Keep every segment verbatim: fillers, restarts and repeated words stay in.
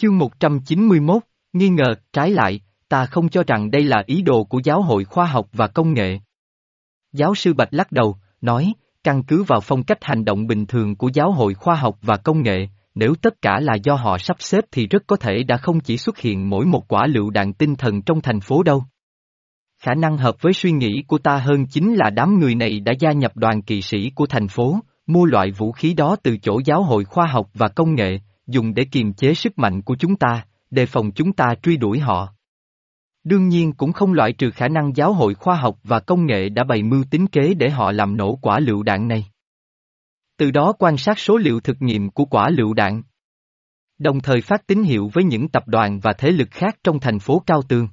Chương một trăm chín mươi mốt, nghi ngờ, trái lại, ta không cho rằng đây là ý đồ của Giáo hội Khoa học và Công nghệ. Giáo sư Bạch lắc đầu, nói, căn cứ vào phong cách hành động bình thường của Giáo hội Khoa học và Công nghệ, nếu tất cả là do họ sắp xếp thì rất có thể đã không chỉ xuất hiện mỗi một quả lựu đạn tinh thần trong thành phố đâu. Khả năng hợp với suy nghĩ của ta hơn chính là đám người này đã gia nhập đoàn kỵ sĩ của thành phố, mua loại vũ khí đó từ chỗ Giáo hội Khoa học và Công nghệ, dùng để kiềm chế sức mạnh của chúng ta, đề phòng chúng ta truy đuổi họ. Đương nhiên cũng không loại trừ khả năng Giáo hội Khoa học và Công nghệ đã bày mưu tính kế để họ làm nổ quả lựu đạn này. Từ đó quan sát số liệu thực nghiệm của quả lựu đạn. Đồng thời phát tín hiệu với những tập đoàn và thế lực khác trong thành phố Cao Tường.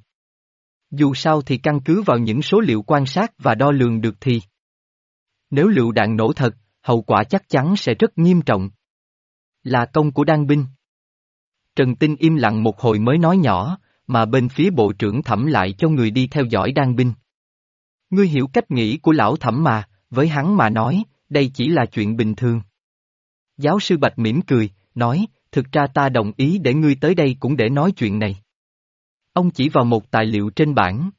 Dù sao thì căn cứ vào những số liệu quan sát và đo lường được thì nếu lựu đạn nổ thật, hậu quả chắc chắn sẽ rất nghiêm trọng. Là công của Đan binh. Trần Tinh im lặng một hồi mới nói nhỏ, mà bên phía bộ trưởng Thẩm lại cho người đi theo dõi Đan binh. Ngươi hiểu cách nghĩ của lão Thẩm mà, với hắn mà nói, đây chỉ là chuyện bình thường. Giáo sư Bạch mỉm cười, nói, thực ra ta đồng ý để ngươi tới đây cũng để nói chuyện này. Ông chỉ vào một tài liệu trên bảng.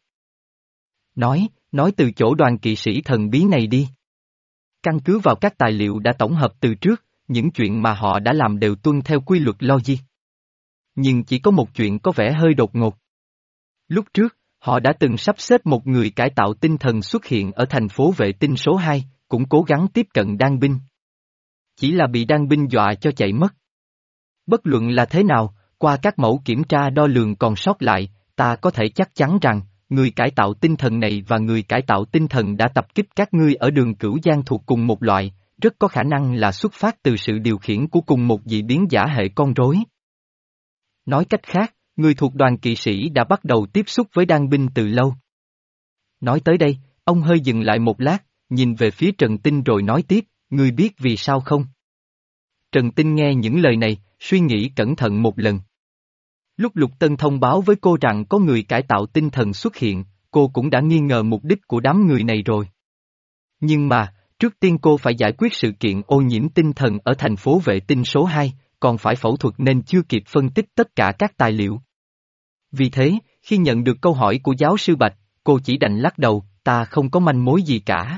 Nói, nói từ chỗ đoàn kỵ sĩ thần bí này đi. Căn cứ vào các tài liệu đã tổng hợp từ trước, những chuyện mà họ đã làm đều tuân theo quy luật logic. Nhưng chỉ có một chuyện có vẻ hơi đột ngột. Lúc trước, họ đã từng sắp xếp một người cải tạo tinh thần xuất hiện ở thành phố vệ tinh số hai, cũng cố gắng tiếp cận Đan binh. Chỉ là bị Đan binh dọa cho chạy mất. Bất luận là thế nào, qua các mẫu kiểm tra đo lường còn sót lại, ta có thể chắc chắn rằng, người cải tạo tinh thần này và người cải tạo tinh thần đã tập kích các ngươi ở đường Cửu Giang thuộc cùng một loại, rất có khả năng là xuất phát từ sự điều khiển của cùng một dị biến giả hệ con rối. Nói cách khác, người thuộc đoàn kỵ sĩ đã bắt đầu tiếp xúc với Đan binh từ lâu. Nói tới đây, ông hơi dừng lại một lát, nhìn về phía Trần Tinh rồi nói tiếp, ngươi biết vì sao không? Trần Tinh nghe những lời này, suy nghĩ cẩn thận một lần. Lúc Lục Tân thông báo với cô rằng có người cải tạo tinh thần xuất hiện, cô cũng đã nghi ngờ mục đích của đám người này rồi. Nhưng mà, trước tiên cô phải giải quyết sự kiện ô nhiễm tinh thần ở thành phố vệ tinh số hai, còn phải phẫu thuật nên chưa kịp phân tích tất cả các tài liệu. Vì thế, khi nhận được câu hỏi của giáo sư Bạch, cô chỉ đành lắc đầu, ta không có manh mối gì cả.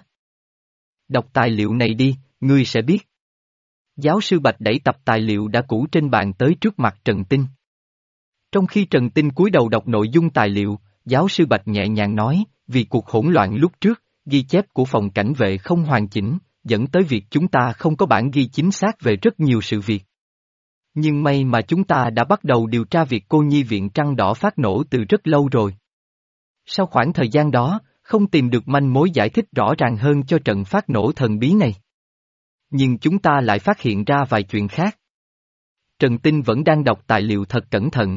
Đọc tài liệu này đi, ngươi sẽ biết. Giáo sư Bạch đẩy tập tài liệu đã cũ trên bàn tới trước mặt Trần Tinh. Trong khi Trần Tinh cúi đầu đọc nội dung tài liệu, giáo sư Bạch nhẹ nhàng nói, vì cuộc hỗn loạn lúc trước, ghi chép của phòng cảnh vệ không hoàn chỉnh, dẫn tới việc chúng ta không có bản ghi chính xác về rất nhiều sự việc. Nhưng may mà chúng ta đã bắt đầu điều tra việc cô nhi viện Trăng Đỏ phát nổ từ rất lâu rồi. Sau khoảng thời gian đó, không tìm được manh mối giải thích rõ ràng hơn cho trận phát nổ thần bí này. Nhưng chúng ta lại phát hiện ra vài chuyện khác. Trần Tinh vẫn đang đọc tài liệu thật cẩn thận.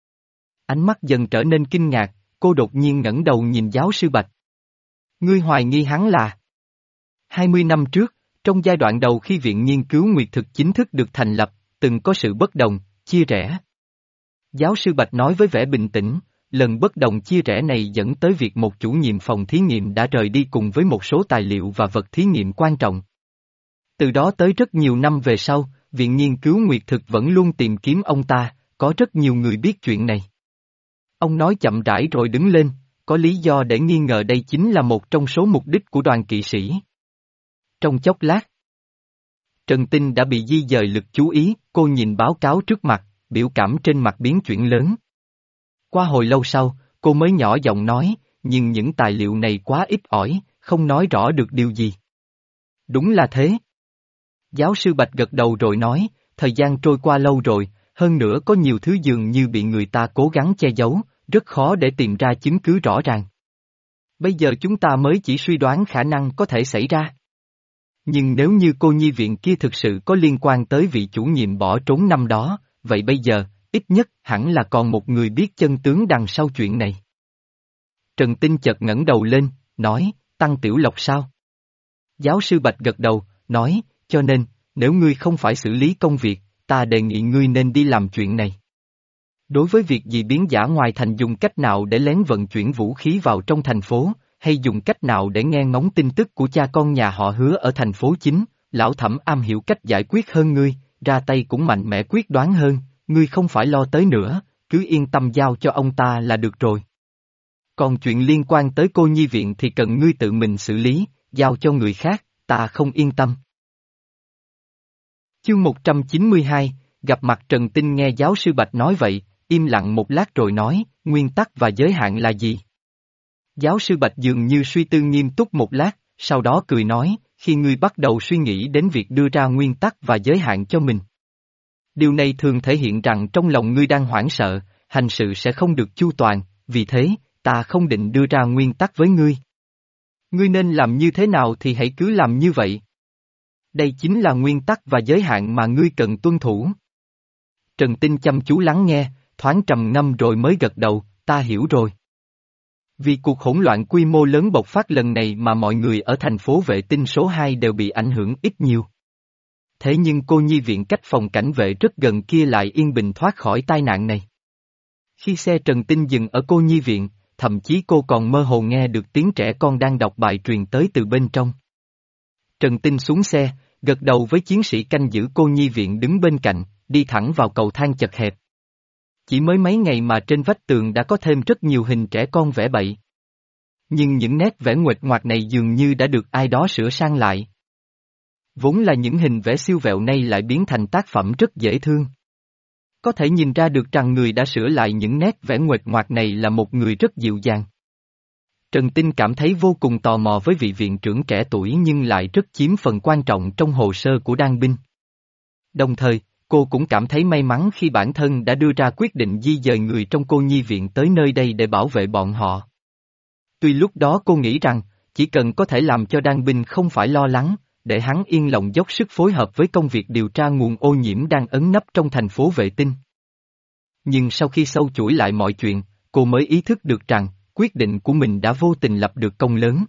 Ánh mắt dần trở nên kinh ngạc, cô đột nhiên ngẩng đầu nhìn giáo sư Bạch. Ngươi hoài nghi hắn là hai mươi năm trước, trong giai đoạn đầu khi Viện Nghiên cứu Nguyệt Thực chính thức được thành lập, từng có sự bất đồng, chia rẽ. Giáo sư Bạch nói với vẻ bình tĩnh, lần bất đồng chia rẽ này dẫn tới việc một chủ nhiệm phòng thí nghiệm đã rời đi cùng với một số tài liệu và vật thí nghiệm quan trọng. Từ đó tới rất nhiều năm về sau, Viện Nghiên cứu Nguyệt Thực vẫn luôn tìm kiếm ông ta, có rất nhiều người biết chuyện này. Ông nói chậm rãi rồi đứng lên, có lý do để nghi ngờ đây chính là một trong số mục đích của đoàn kỵ sĩ. Trong chốc lát, Trần Tinh đã bị di dời lực chú ý, cô nhìn báo cáo trước mặt, biểu cảm trên mặt biến chuyển lớn. Qua hồi lâu sau, cô mới nhỏ giọng nói, nhưng những tài liệu này quá ít ỏi, không nói rõ được điều gì. Đúng là thế. Giáo sư Bạch gật đầu rồi nói, thời gian trôi qua lâu rồi, hơn nữa có nhiều thứ dường như bị người ta cố gắng che giấu, rất khó để tìm ra chứng cứ rõ ràng. Bây giờ chúng ta mới chỉ suy đoán khả năng có thể xảy ra. Nhưng nếu như cô nhi viện kia thực sự có liên quan tới vị chủ nhiệm bỏ trốn năm đó, vậy bây giờ, ít nhất hẳn là còn một người biết chân tướng đằng sau chuyện này. Trần Tinh chợt ngẩng đầu lên, nói, Tăng Tiểu Lộc sao? Giáo sư Bạch gật đầu, nói, cho nên, nếu ngươi không phải xử lý công việc, ta đề nghị ngươi nên đi làm chuyện này. Đối với việc dị biến giả ngoài thành dùng cách nào để lén vận chuyển vũ khí vào trong thành phố, hay dùng cách nào để nghe ngóng tin tức của cha con nhà họ Hứa ở thành phố chính, lão Thẩm am hiểu cách giải quyết hơn ngươi, ra tay cũng mạnh mẽ quyết đoán hơn, ngươi không phải lo tới nữa, cứ yên tâm giao cho ông ta là được rồi. Còn chuyện liên quan tới cô nhi viện thì cần ngươi tự mình xử lý, giao cho người khác, ta không yên tâm. Chương một trăm chín mươi hai, gặp mặt Trần Tinh nghe giáo sư Bạch nói vậy, im lặng một lát rồi nói, nguyên tắc và giới hạn là gì? Giáo sư Bạch dường như suy tư nghiêm túc một lát, sau đó cười nói, khi ngươi bắt đầu suy nghĩ đến việc đưa ra nguyên tắc và giới hạn cho mình. Điều này thường thể hiện rằng trong lòng ngươi đang hoảng sợ, hành sự sẽ không được chu toàn, vì thế, ta không định đưa ra nguyên tắc với ngươi. Ngươi nên làm như thế nào thì hãy cứ làm như vậy. Đây chính là nguyên tắc và giới hạn mà ngươi cần tuân thủ. Trần Tinh chăm chú lắng nghe, thoáng trầm ngâm rồi mới gật đầu, ta hiểu rồi. Vì cuộc hỗn loạn quy mô lớn bộc phát lần này mà mọi người ở thành phố vệ tinh số hai đều bị ảnh hưởng ít nhiều. Thế nhưng cô nhi viện cách phòng cảnh vệ rất gần kia lại yên bình thoát khỏi tai nạn này. Khi xe Trần Tinh dừng ở cô nhi viện, thậm chí cô còn mơ hồ nghe được tiếng trẻ con đang đọc bài truyền tới từ bên trong. Trần Tinh xuống xe, gật đầu với chiến sĩ canh giữ cô nhi viện đứng bên cạnh, đi thẳng vào cầu thang chật hẹp. Chỉ mới mấy ngày mà trên vách tường đã có thêm rất nhiều hình trẻ con vẽ bậy. Nhưng những nét vẽ nguệch ngoạc này dường như đã được ai đó sửa sang lại. Vốn là những hình vẽ siêu vẹo nay lại biến thành tác phẩm rất dễ thương. Có thể nhìn ra được rằng người đã sửa lại những nét vẽ nguệch ngoạc này là một người rất dịu dàng. Trần Tinh cảm thấy vô cùng tò mò với vị viện trưởng trẻ tuổi nhưng lại rất chiếm phần quan trọng trong hồ sơ của Đan Binh. Đồng thời, cô cũng cảm thấy may mắn khi bản thân đã đưa ra quyết định di dời người trong cô nhi viện tới nơi đây để bảo vệ bọn họ. Tuy lúc đó cô nghĩ rằng, chỉ cần có thể làm cho Đan Binh không phải lo lắng, để hắn yên lòng dốc sức phối hợp với công việc điều tra nguồn ô nhiễm đang ẩn nấp trong thành phố vệ tinh. Nhưng sau khi sâu chuỗi lại mọi chuyện, cô mới ý thức được rằng, quyết định của mình đã vô tình lập được công lớn.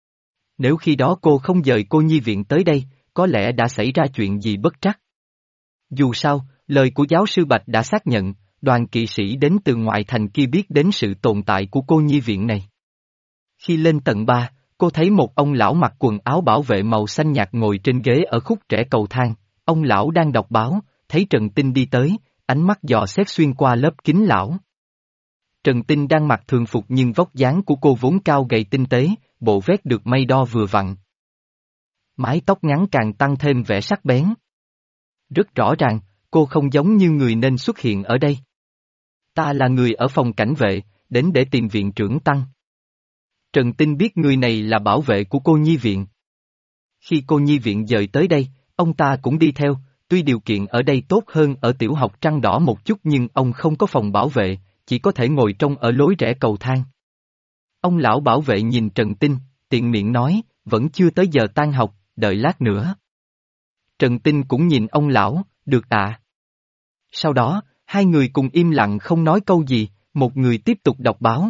Nếu khi đó cô không dời cô nhi viện tới đây, có lẽ đã xảy ra chuyện gì bất trắc. Dù sao, lời của giáo sư Bạch đã xác nhận, đoàn kỵ sĩ đến từ ngoại thành kia biết đến sự tồn tại của cô nhi viện này. Khi lên tầng ba, cô thấy một ông lão mặc quần áo bảo vệ màu xanh nhạt ngồi trên ghế ở khúc rẽ cầu thang, ông lão đang đọc báo, thấy Trần Tinh đi tới, ánh mắt dò xét xuyên qua lớp kính lão. Trần Tinh đang mặc thường phục nhưng vóc dáng của cô vốn cao gầy tinh tế, bộ vest được may đo vừa vặn. Mái tóc ngắn càng tăng thêm vẻ sắc bén. Rất rõ ràng, cô không giống như người nên xuất hiện ở đây. Ta là người ở phòng cảnh vệ, đến để tìm viện trưởng Tăng. Trần Tinh biết người này là bảo vệ của cô nhi viện. Khi cô nhi viện dời tới đây, ông ta cũng đi theo, tuy điều kiện ở đây tốt hơn ở tiểu học Trăng Đỏ một chút nhưng ông không có phòng bảo vệ, chỉ có thể ngồi trong ở lối rẽ cầu thang. Ông lão bảo vệ nhìn Trần Tinh, tiện miệng nói, vẫn chưa tới giờ tan học, đợi lát nữa. Trần Tinh cũng nhìn ông lão, được ạ. Sau đó, hai người cùng im lặng không nói câu gì, một người tiếp tục đọc báo.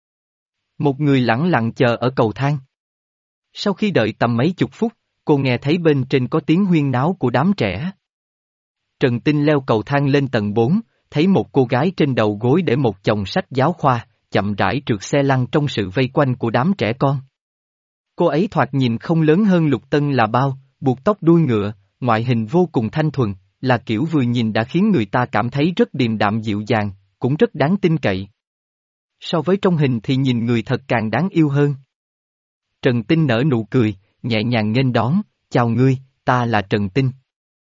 Một người lẳng lặng chờ ở cầu thang. Sau khi đợi tầm mấy chục phút, cô nghe thấy bên trên có tiếng huyên náo của đám trẻ. Trần Tinh leo cầu thang lên tầng bốn, thấy một cô gái trên đầu gối để một chồng sách giáo khoa, chậm rãi trượt xe lăn trong sự vây quanh của đám trẻ con. Cô ấy thoạt nhìn không lớn hơn Lục Tân là bao, buộc tóc đuôi ngựa, ngoại hình vô cùng thanh thuần, là kiểu vừa nhìn đã khiến người ta cảm thấy rất điềm đạm dịu dàng, cũng rất đáng tin cậy. So với trong hình thì nhìn người thật càng đáng yêu hơn. Trần Tinh nở nụ cười, nhẹ nhàng nghênh đón, chào ngươi, ta là Trần Tinh.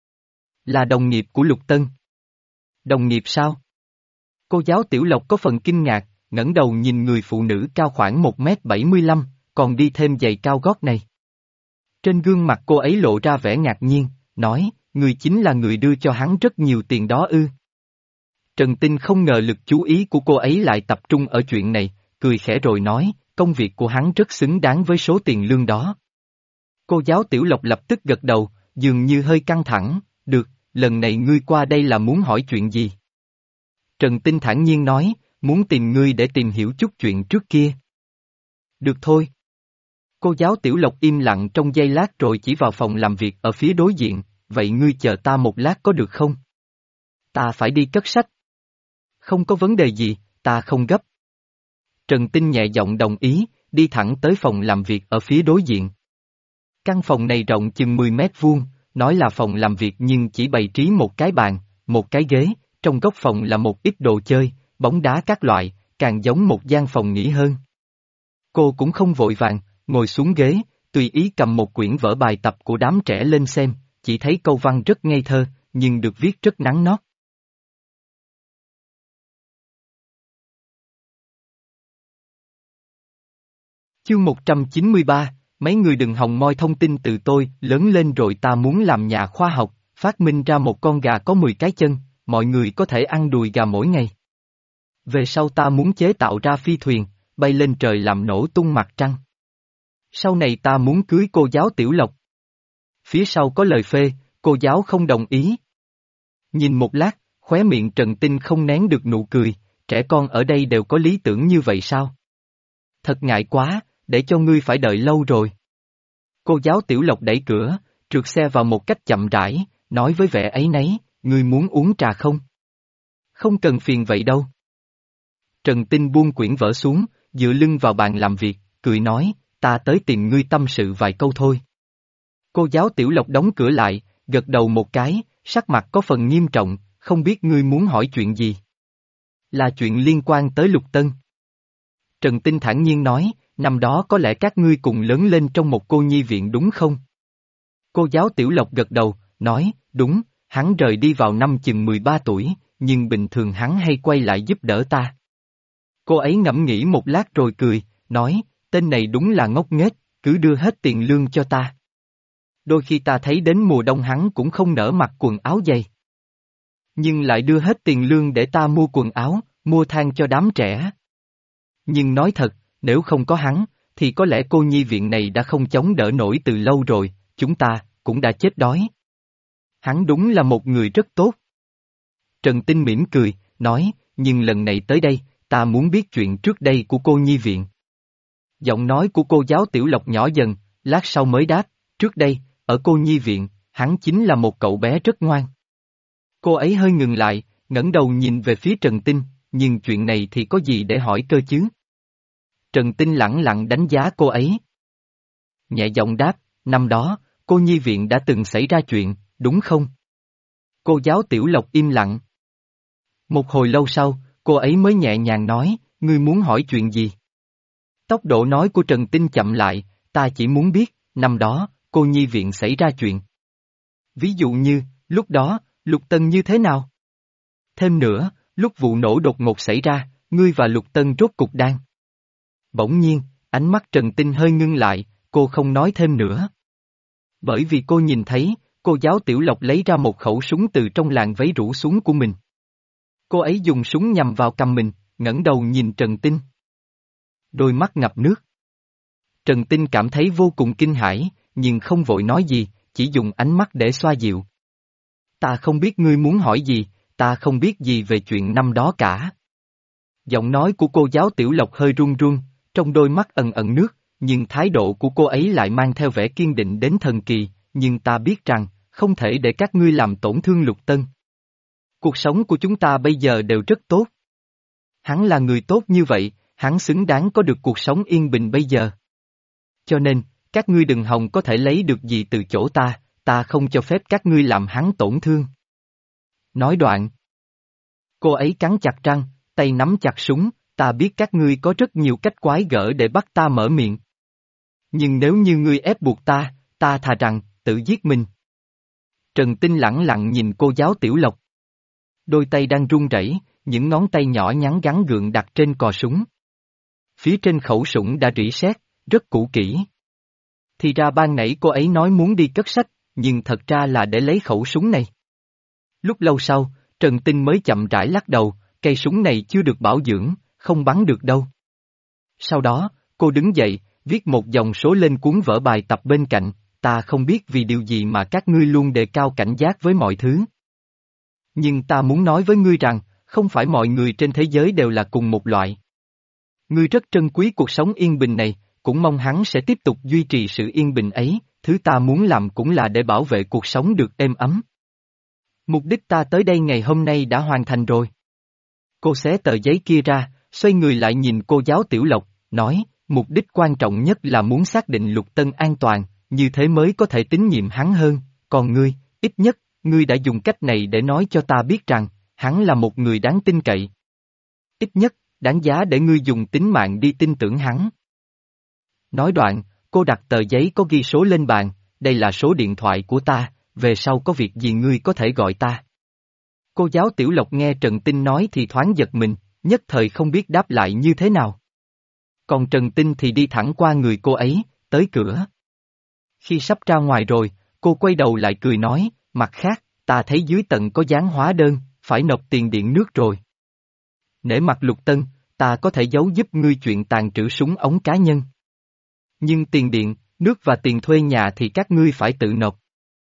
Là đồng nghiệp của Lục Tân. Đồng nghiệp sao? Cô giáo Tiểu Lộc có phần kinh ngạc, ngẩng đầu nhìn người phụ nữ cao khoảng một mét bảy mươi lăm, còn đi thêm giày cao gót này. Trên gương mặt cô ấy lộ ra vẻ ngạc nhiên, nói, người chính là người đưa cho hắn rất nhiều tiền đó ư. Trần Tinh không ngờ lực chú ý của cô ấy lại tập trung ở chuyện này, cười khẽ rồi nói, công việc của hắn rất xứng đáng với số tiền lương đó. Cô giáo Tiểu Lộc lập tức gật đầu, dường như hơi căng thẳng, được, lần này ngươi qua đây là muốn hỏi chuyện gì? Trần Tinh thản nhiên nói, muốn tìm ngươi để tìm hiểu chút chuyện trước kia. Được thôi. Cô giáo Tiểu Lộc im lặng trong giây lát rồi chỉ vào phòng làm việc ở phía đối diện, vậy ngươi chờ ta một lát có được không? Ta phải đi cất sách. Không có vấn đề gì, ta không gấp. Trần Tinh nhẹ giọng đồng ý, đi thẳng tới phòng làm việc ở phía đối diện. Căn phòng này rộng chừng mười mét vuông, nói là phòng làm việc nhưng chỉ bày trí một cái bàn, một cái ghế, trong góc phòng là một ít đồ chơi, bóng đá các loại, càng giống một gian phòng nghỉ hơn. Cô cũng không vội vàng, ngồi xuống ghế, tùy ý cầm một quyển vở bài tập của đám trẻ lên xem, chỉ thấy câu văn rất ngây thơ, nhưng được viết rất nắn nót. Chương một trăm chín mươi ba, mấy người đừng hòng moi thông tin từ tôi, lớn lên rồi ta muốn làm nhà khoa học, phát minh ra một con gà có mười cái chân, mọi người có thể ăn đùi gà mỗi ngày. Về sau ta muốn chế tạo ra phi thuyền, bay lên trời làm nổ tung mặt trăng. Sau này ta muốn cưới cô giáo Tiểu Lộc. Phía sau có lời phê, cô giáo không đồng ý. Nhìn một lát, khóe miệng Trần Tinh không nén được nụ cười, trẻ con ở đây đều có lý tưởng như vậy sao? Thật ngại quá, để cho ngươi phải đợi lâu rồi. Cô giáo Tiểu Lộc đẩy cửa, trượt xe vào một cách chậm rãi, nói với vẻ áy náy, ngươi muốn uống trà không? Không cần phiền vậy đâu. Trần Tinh buông quyển vở xuống, dựa lưng vào bàn làm việc, cười nói, ta tới tìm ngươi tâm sự vài câu thôi. Cô giáo Tiểu Lộc đóng cửa lại, gật đầu một cái, sắc mặt có phần nghiêm trọng, không biết ngươi muốn hỏi chuyện gì. Là chuyện liên quan tới Lục Tân. Trần Tinh thản nhiên nói, năm đó có lẽ các ngươi cùng lớn lên trong một cô nhi viện đúng không? Cô giáo Tiểu Lộc gật đầu, nói, đúng, hắn rời đi vào năm chừng mười ba tuổi, nhưng bình thường hắn hay quay lại giúp đỡ ta. Cô ấy ngẫm nghĩ một lát rồi cười, nói, tên này đúng là ngốc nghếch, cứ đưa hết tiền lương cho ta. Đôi khi ta thấy đến mùa đông hắn cũng không nỡ mặc quần áo dày. Nhưng lại đưa hết tiền lương để ta mua quần áo, mua than cho đám trẻ. Nhưng nói thật, nếu không có hắn, thì có lẽ cô nhi viện này đã không chống đỡ nổi từ lâu rồi, chúng ta cũng đã chết đói. Hắn đúng là một người rất tốt. Trần Tinh mỉm cười, nói, nhưng lần này tới đây, ta muốn biết chuyện trước đây của cô nhi viện. Giọng nói của cô giáo Tiểu Lộc nhỏ dần, lát sau mới đáp, trước đây, ở cô nhi viện, hắn chính là một cậu bé rất ngoan. Cô ấy hơi ngừng lại, ngẩng đầu nhìn về phía Trần Tinh, nhưng chuyện này thì có gì để hỏi cơ chứ? Trần Tinh lẳng lặng đánh giá cô ấy. Nhẹ giọng đáp, năm đó, cô nhi viện đã từng xảy ra chuyện, đúng không? Cô giáo Tiểu Lộc im lặng. Một hồi lâu sau, cô ấy mới nhẹ nhàng nói, ngươi muốn hỏi chuyện gì? Tốc độ nói của Trần Tinh chậm lại, ta chỉ muốn biết, năm đó, cô nhi viện xảy ra chuyện. Ví dụ như, lúc đó, Lục Tân như thế nào? Thêm nữa, lúc vụ nổ đột ngột xảy ra, ngươi và Lục Tân rốt cục đang. Bỗng nhiên, ánh mắt Trần Tinh hơi ngưng lại, cô không nói thêm nữa. Bởi vì cô nhìn thấy, cô giáo Tiểu Lộc lấy ra một khẩu súng từ trong làn váy rủ xuống của mình. Cô ấy dùng súng nhằm vào cằm mình, ngẩng đầu nhìn Trần Tinh. Đôi mắt ngập nước. Trần Tinh cảm thấy vô cùng kinh hãi, nhưng không vội nói gì, chỉ dùng ánh mắt để xoa dịu. Ta không biết ngươi muốn hỏi gì, ta không biết gì về chuyện năm đó cả. Giọng nói của cô giáo Tiểu Lộc hơi run run, trong đôi mắt ẩn ẩn nước, nhưng thái độ của cô ấy lại mang theo vẻ kiên định đến thần kỳ, nhưng ta biết rằng, không thể để các ngươi làm tổn thương Lục Tân. Cuộc sống của chúng ta bây giờ đều rất tốt. Hắn là người tốt như vậy, hắn xứng đáng có được cuộc sống yên bình bây giờ. Cho nên, các ngươi đừng hòng có thể lấy được gì từ chỗ ta, ta không cho phép các ngươi làm hắn tổn thương. Nói đoạn. Cô ấy cắn chặt răng, tay nắm chặt súng, ta biết các ngươi có rất nhiều cách quái gở để bắt ta mở miệng. Nhưng nếu như ngươi ép buộc ta, ta thà rằng, tự giết mình. Trần Tinh lẳng lặng nhìn cô giáo Tiểu Lộc. Đôi tay đang run rẩy, những ngón tay nhỏ nhắn gắn gượng đặt trên cò súng. Phía trên khẩu súng đã rỉ sét, rất cũ kỹ. Thì ra ban nãy cô ấy nói muốn đi cất sách, nhưng thật ra là để lấy khẩu súng này. Lúc lâu sau, Trần Tinh mới chậm rãi lắc đầu, cây súng này chưa được bảo dưỡng, không bắn được đâu. Sau đó, cô đứng dậy, viết một dòng số lên cuốn vở bài tập bên cạnh, ta không biết vì điều gì mà các ngươi luôn đề cao cảnh giác với mọi thứ. Nhưng ta muốn nói với ngươi rằng, không phải mọi người trên thế giới đều là cùng một loại. Ngươi rất trân quý cuộc sống yên bình này, cũng mong hắn sẽ tiếp tục duy trì sự yên bình ấy, thứ ta muốn làm cũng là để bảo vệ cuộc sống được êm ấm. Mục đích ta tới đây ngày hôm nay đã hoàn thành rồi. Cô xé tờ giấy kia ra, xoay người lại nhìn cô giáo Tiểu Lộc, nói, mục đích quan trọng nhất là muốn xác định Lục Tân an toàn, như thế mới có thể tín nhiệm hắn hơn, còn ngươi, ít nhất, ngươi đã dùng cách này để nói cho ta biết rằng, hắn là một người đáng tin cậy. Ít nhất, đáng giá để ngươi dùng tính mạng đi tin tưởng hắn. Nói đoạn, cô đặt tờ giấy có ghi số lên bàn, đây là số điện thoại của ta, về sau có việc gì ngươi có thể gọi ta. Cô giáo Tiểu Lộc nghe Trần Tinh nói thì thoáng giật mình, nhất thời không biết đáp lại như thế nào. Còn Trần Tinh thì đi thẳng qua người cô ấy, tới cửa. Khi sắp ra ngoài rồi, cô quay đầu lại cười nói, mặt khác, ta thấy dưới tầng có dán hóa đơn, phải nộp tiền điện nước rồi. Nể mặt Lục Tân, ta có thể giấu giúp ngươi chuyện tàn trữ súng ống cá nhân. Nhưng tiền điện, nước và tiền thuê nhà thì các ngươi phải tự nộp.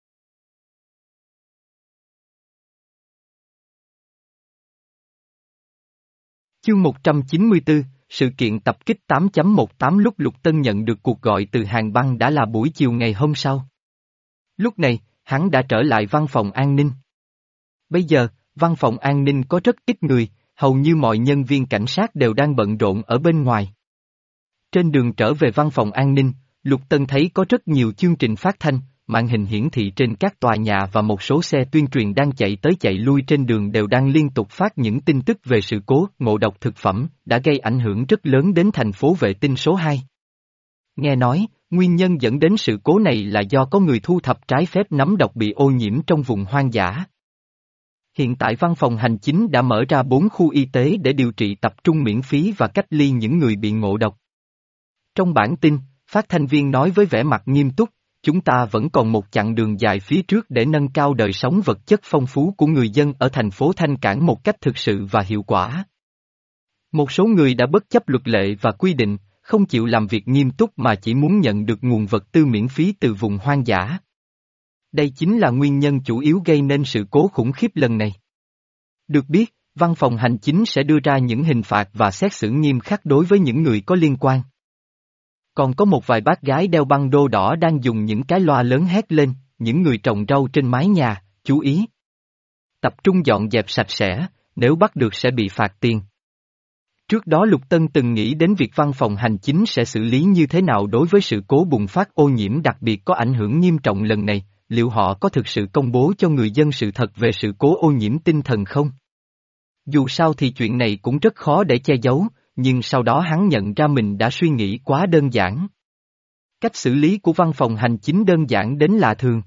Chương một trăm chín mươi tư, sự kiện tập kích tám chấm mười tám. Lúc Lục Tân nhận được cuộc gọi từ Hàng Băng đã là buổi chiều ngày hôm sau. Lúc này, hắn đã trở lại văn phòng an ninh. Bây giờ, văn phòng an ninh có rất ít người, hầu như mọi nhân viên cảnh sát đều đang bận rộn ở bên ngoài. Trên đường trở về văn phòng an ninh, Lục Tân thấy có rất nhiều chương trình phát thanh, màn hình hiển thị trên các tòa nhà và một số xe tuyên truyền đang chạy tới chạy lui trên đường đều đang liên tục phát những tin tức về sự cố ngộ độc thực phẩm đã gây ảnh hưởng rất lớn đến thành phố vệ tinh số hai. Nghe nói, nguyên nhân dẫn đến sự cố này là do có người thu thập trái phép nấm độc bị ô nhiễm trong vùng hoang dã. Hiện tại văn phòng hành chính đã mở ra bốn khu y tế để điều trị tập trung miễn phí và cách ly những người bị ngộ độc. Trong bản tin, phát thanh viên nói với vẻ mặt nghiêm túc, chúng ta vẫn còn một chặng đường dài phía trước để nâng cao đời sống vật chất phong phú của người dân ở thành phố Thanh Cảng một cách thực sự và hiệu quả. Một số người đã bất chấp luật lệ và quy định, không chịu làm việc nghiêm túc mà chỉ muốn nhận được nguồn vật tư miễn phí từ vùng hoang dã. Đây chính là nguyên nhân chủ yếu gây nên sự cố khủng khiếp lần này. Được biết, văn phòng hành chính sẽ đưa ra những hình phạt và xét xử nghiêm khắc đối với những người có liên quan. Còn có một vài bác gái đeo băng đô đỏ đang dùng những cái loa lớn hét lên, những người trồng rau trên mái nhà, chú ý. Tập trung dọn dẹp sạch sẽ, nếu bắt được sẽ bị phạt tiền. Trước đó Lục Tân từng nghĩ đến việc văn phòng hành chính sẽ xử lý như thế nào đối với sự cố bùng phát ô nhiễm đặc biệt có ảnh hưởng nghiêm trọng lần này, liệu họ có thực sự công bố cho người dân sự thật về sự cố ô nhiễm tinh thần không? Dù sao thì chuyện này cũng rất khó để che giấu, nhưng sau đó hắn nhận ra mình đã suy nghĩ quá đơn giản. Cách xử lý của văn phòng hành chính đơn giản đến lạ thường.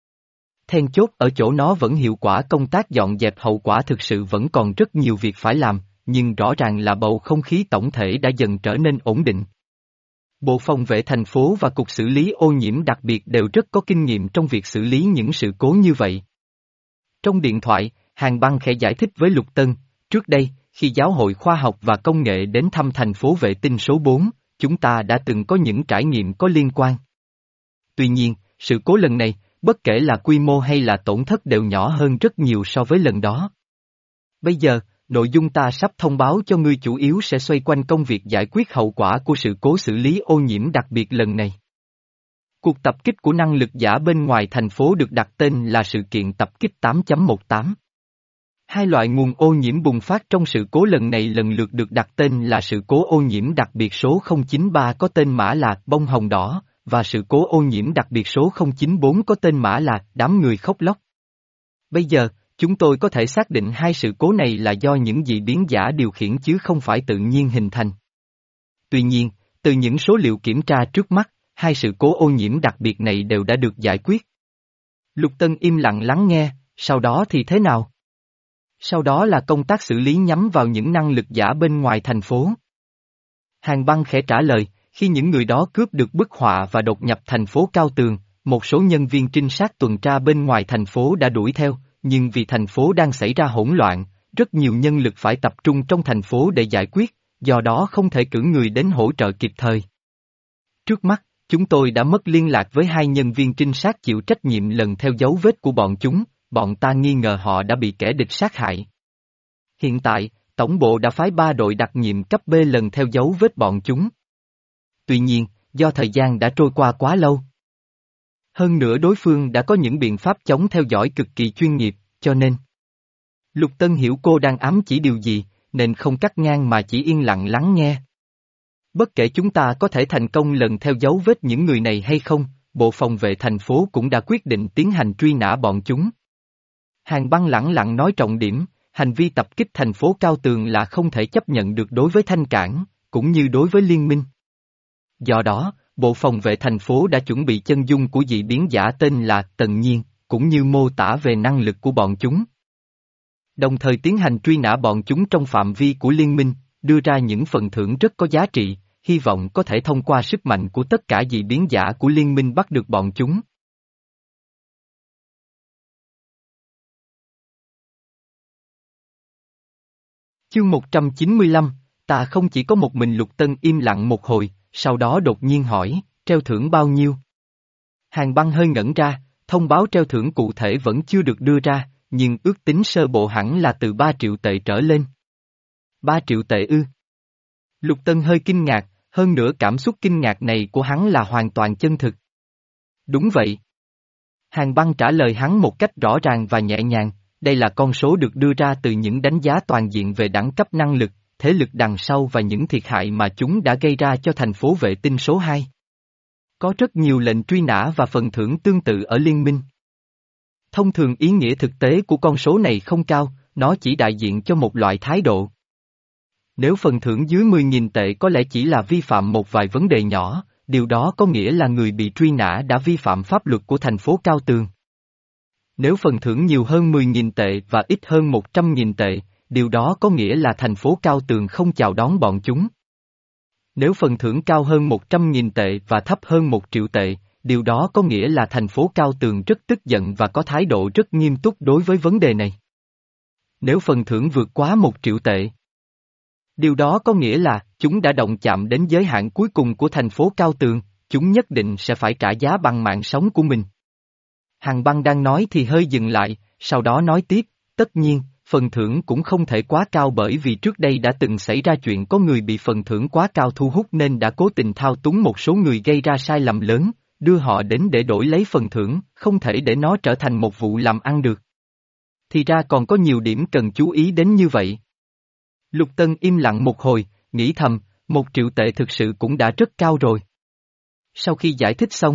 Then chốt ở chỗ nó vẫn hiệu quả, công tác dọn dẹp hậu quả thực sự vẫn còn rất nhiều việc phải làm, nhưng rõ ràng là bầu không khí tổng thể đã dần trở nên ổn định. Bộ phòng vệ thành phố và cục xử lý ô nhiễm đặc biệt đều rất có kinh nghiệm trong việc xử lý những sự cố như vậy. Trong điện thoại, Hàng Băng khẽ giải thích với Lục Tân, trước đây, khi Giáo hội Khoa học và Công nghệ đến thăm thành phố vệ tinh số bốn, chúng ta đã từng có những trải nghiệm có liên quan. Tuy nhiên, sự cố lần này, bất kể là quy mô hay là tổn thất đều nhỏ hơn rất nhiều so với lần đó. Bây giờ, nội dung ta sắp thông báo cho ngươi chủ yếu sẽ xoay quanh công việc giải quyết hậu quả của sự cố xử lý ô nhiễm đặc biệt lần này. Cuộc tập kích của năng lực giả bên ngoài thành phố được đặt tên là sự kiện tập kích tám chấm mười tám. Hai loại nguồn ô nhiễm bùng phát trong sự cố lần này lần lượt được đặt tên là sự cố ô nhiễm đặc biệt số không chín ba có tên mã là bông hồng đỏ, và sự cố ô nhiễm đặc biệt số không chín bốn có tên mã là đám người khóc lóc. Bây giờ, chúng tôi có thể xác định hai sự cố này là do những dị biến giả điều khiển chứ không phải tự nhiên hình thành. Tuy nhiên, từ những số liệu kiểm tra trước mắt, hai sự cố ô nhiễm đặc biệt này đều đã được giải quyết. Lục Tân im lặng lắng nghe, sau đó thì thế nào? Sau đó là công tác xử lý nhắm vào những năng lực giả bên ngoài thành phố. Hàng Băng khẽ trả lời, khi những người đó cướp được bức họa và đột nhập thành phố Cao Tường, một số nhân viên trinh sát tuần tra bên ngoài thành phố đã đuổi theo, nhưng vì thành phố đang xảy ra hỗn loạn, rất nhiều nhân lực phải tập trung trong thành phố để giải quyết, do đó không thể cử người đến hỗ trợ kịp thời. Trước mắt, chúng tôi đã mất liên lạc với hai nhân viên trinh sát chịu trách nhiệm lần theo dấu vết của bọn chúng, bọn ta nghi ngờ họ đã bị kẻ địch sát hại. Hiện tại, tổng bộ đã phái ba đội đặc nhiệm cấp B lần theo dấu vết bọn chúng. Tuy nhiên, do thời gian đã trôi qua quá lâu. Hơn nữa đối phương đã có những biện pháp chống theo dõi cực kỳ chuyên nghiệp, cho nên. Lục Tân hiểu cô đang ám chỉ điều gì, nên không cắt ngang mà chỉ yên lặng lắng nghe. Bất kể chúng ta có thể thành công lần theo dấu vết những người này hay không, bộ phòng vệ thành phố cũng đã quyết định tiến hành truy nã bọn chúng. Hàng Băng lẳng lặng nói trọng điểm, hành vi tập kích thành phố Cao Tường là không thể chấp nhận được đối với Thanh Cảng, cũng như đối với liên minh. Do đó, bộ phòng vệ thành phố đã chuẩn bị chân dung của dị biến giả tên là Tần Nhiên, cũng như mô tả về năng lực của bọn chúng. Đồng thời tiến hành truy nã bọn chúng trong phạm vi của liên minh, đưa ra những phần thưởng rất có giá trị, hy vọng có thể thông qua sức mạnh của tất cả dị biến giả của liên minh bắt được bọn chúng. Chương một trăm chín mươi lăm, ta không chỉ có một mình. Lục Tân im lặng một hồi, sau đó đột nhiên hỏi, treo thưởng bao nhiêu? Hàn Băng hơi ngẩn ra, thông báo treo thưởng cụ thể vẫn chưa được đưa ra, nhưng ước tính sơ bộ hẳn là từ ba triệu tệ trở lên. ba triệu tệ ư? Lục Tân hơi kinh ngạc, hơn nữa cảm xúc kinh ngạc này của hắn là hoàn toàn chân thực. Đúng vậy. Hàn Băng trả lời hắn một cách rõ ràng và nhẹ nhàng, đây là con số được đưa ra từ những đánh giá toàn diện về đẳng cấp năng lực, thế lực đằng sau và những thiệt hại mà chúng đã gây ra cho thành phố vệ tinh số hai. Có rất nhiều lệnh truy nã và phần thưởng tương tự ở liên minh. Thông thường ý nghĩa thực tế của con số này không cao, nó chỉ đại diện cho một loại thái độ. Nếu phần thưởng dưới mười nghìn tệ có lẽ chỉ là vi phạm một vài vấn đề nhỏ, điều đó có nghĩa là người bị truy nã đã vi phạm pháp luật của thành phố Cao Tường. Nếu phần thưởng nhiều hơn mười nghìn tệ và ít hơn một trăm nghìn tệ, điều đó có nghĩa là thành phố Cao Tường không chào đón bọn chúng. Nếu phần thưởng cao hơn một trăm nghìn tệ và thấp hơn một triệu tệ, điều đó có nghĩa là thành phố Cao Tường rất tức giận và có thái độ rất nghiêm túc đối với vấn đề này. Nếu phần thưởng vượt quá một triệu tệ, điều đó có nghĩa là chúng đã động chạm đến giới hạn cuối cùng của thành phố Cao Tường, chúng nhất định sẽ phải trả giá bằng mạng sống của mình. Hàn Băng đang nói thì hơi dừng lại, sau đó nói tiếp, tất nhiên, phần thưởng cũng không thể quá cao bởi vì trước đây đã từng xảy ra chuyện có người bị phần thưởng quá cao thu hút nên đã cố tình thao túng một số người gây ra sai lầm lớn, đưa họ đến để đổi lấy phần thưởng, không thể để nó trở thành một vụ làm ăn được. Thì ra còn có nhiều điểm cần chú ý đến như vậy. Lục Tân im lặng một hồi, nghĩ thầm, một triệu tệ thực sự cũng đã rất cao rồi. Sau khi giải thích xong,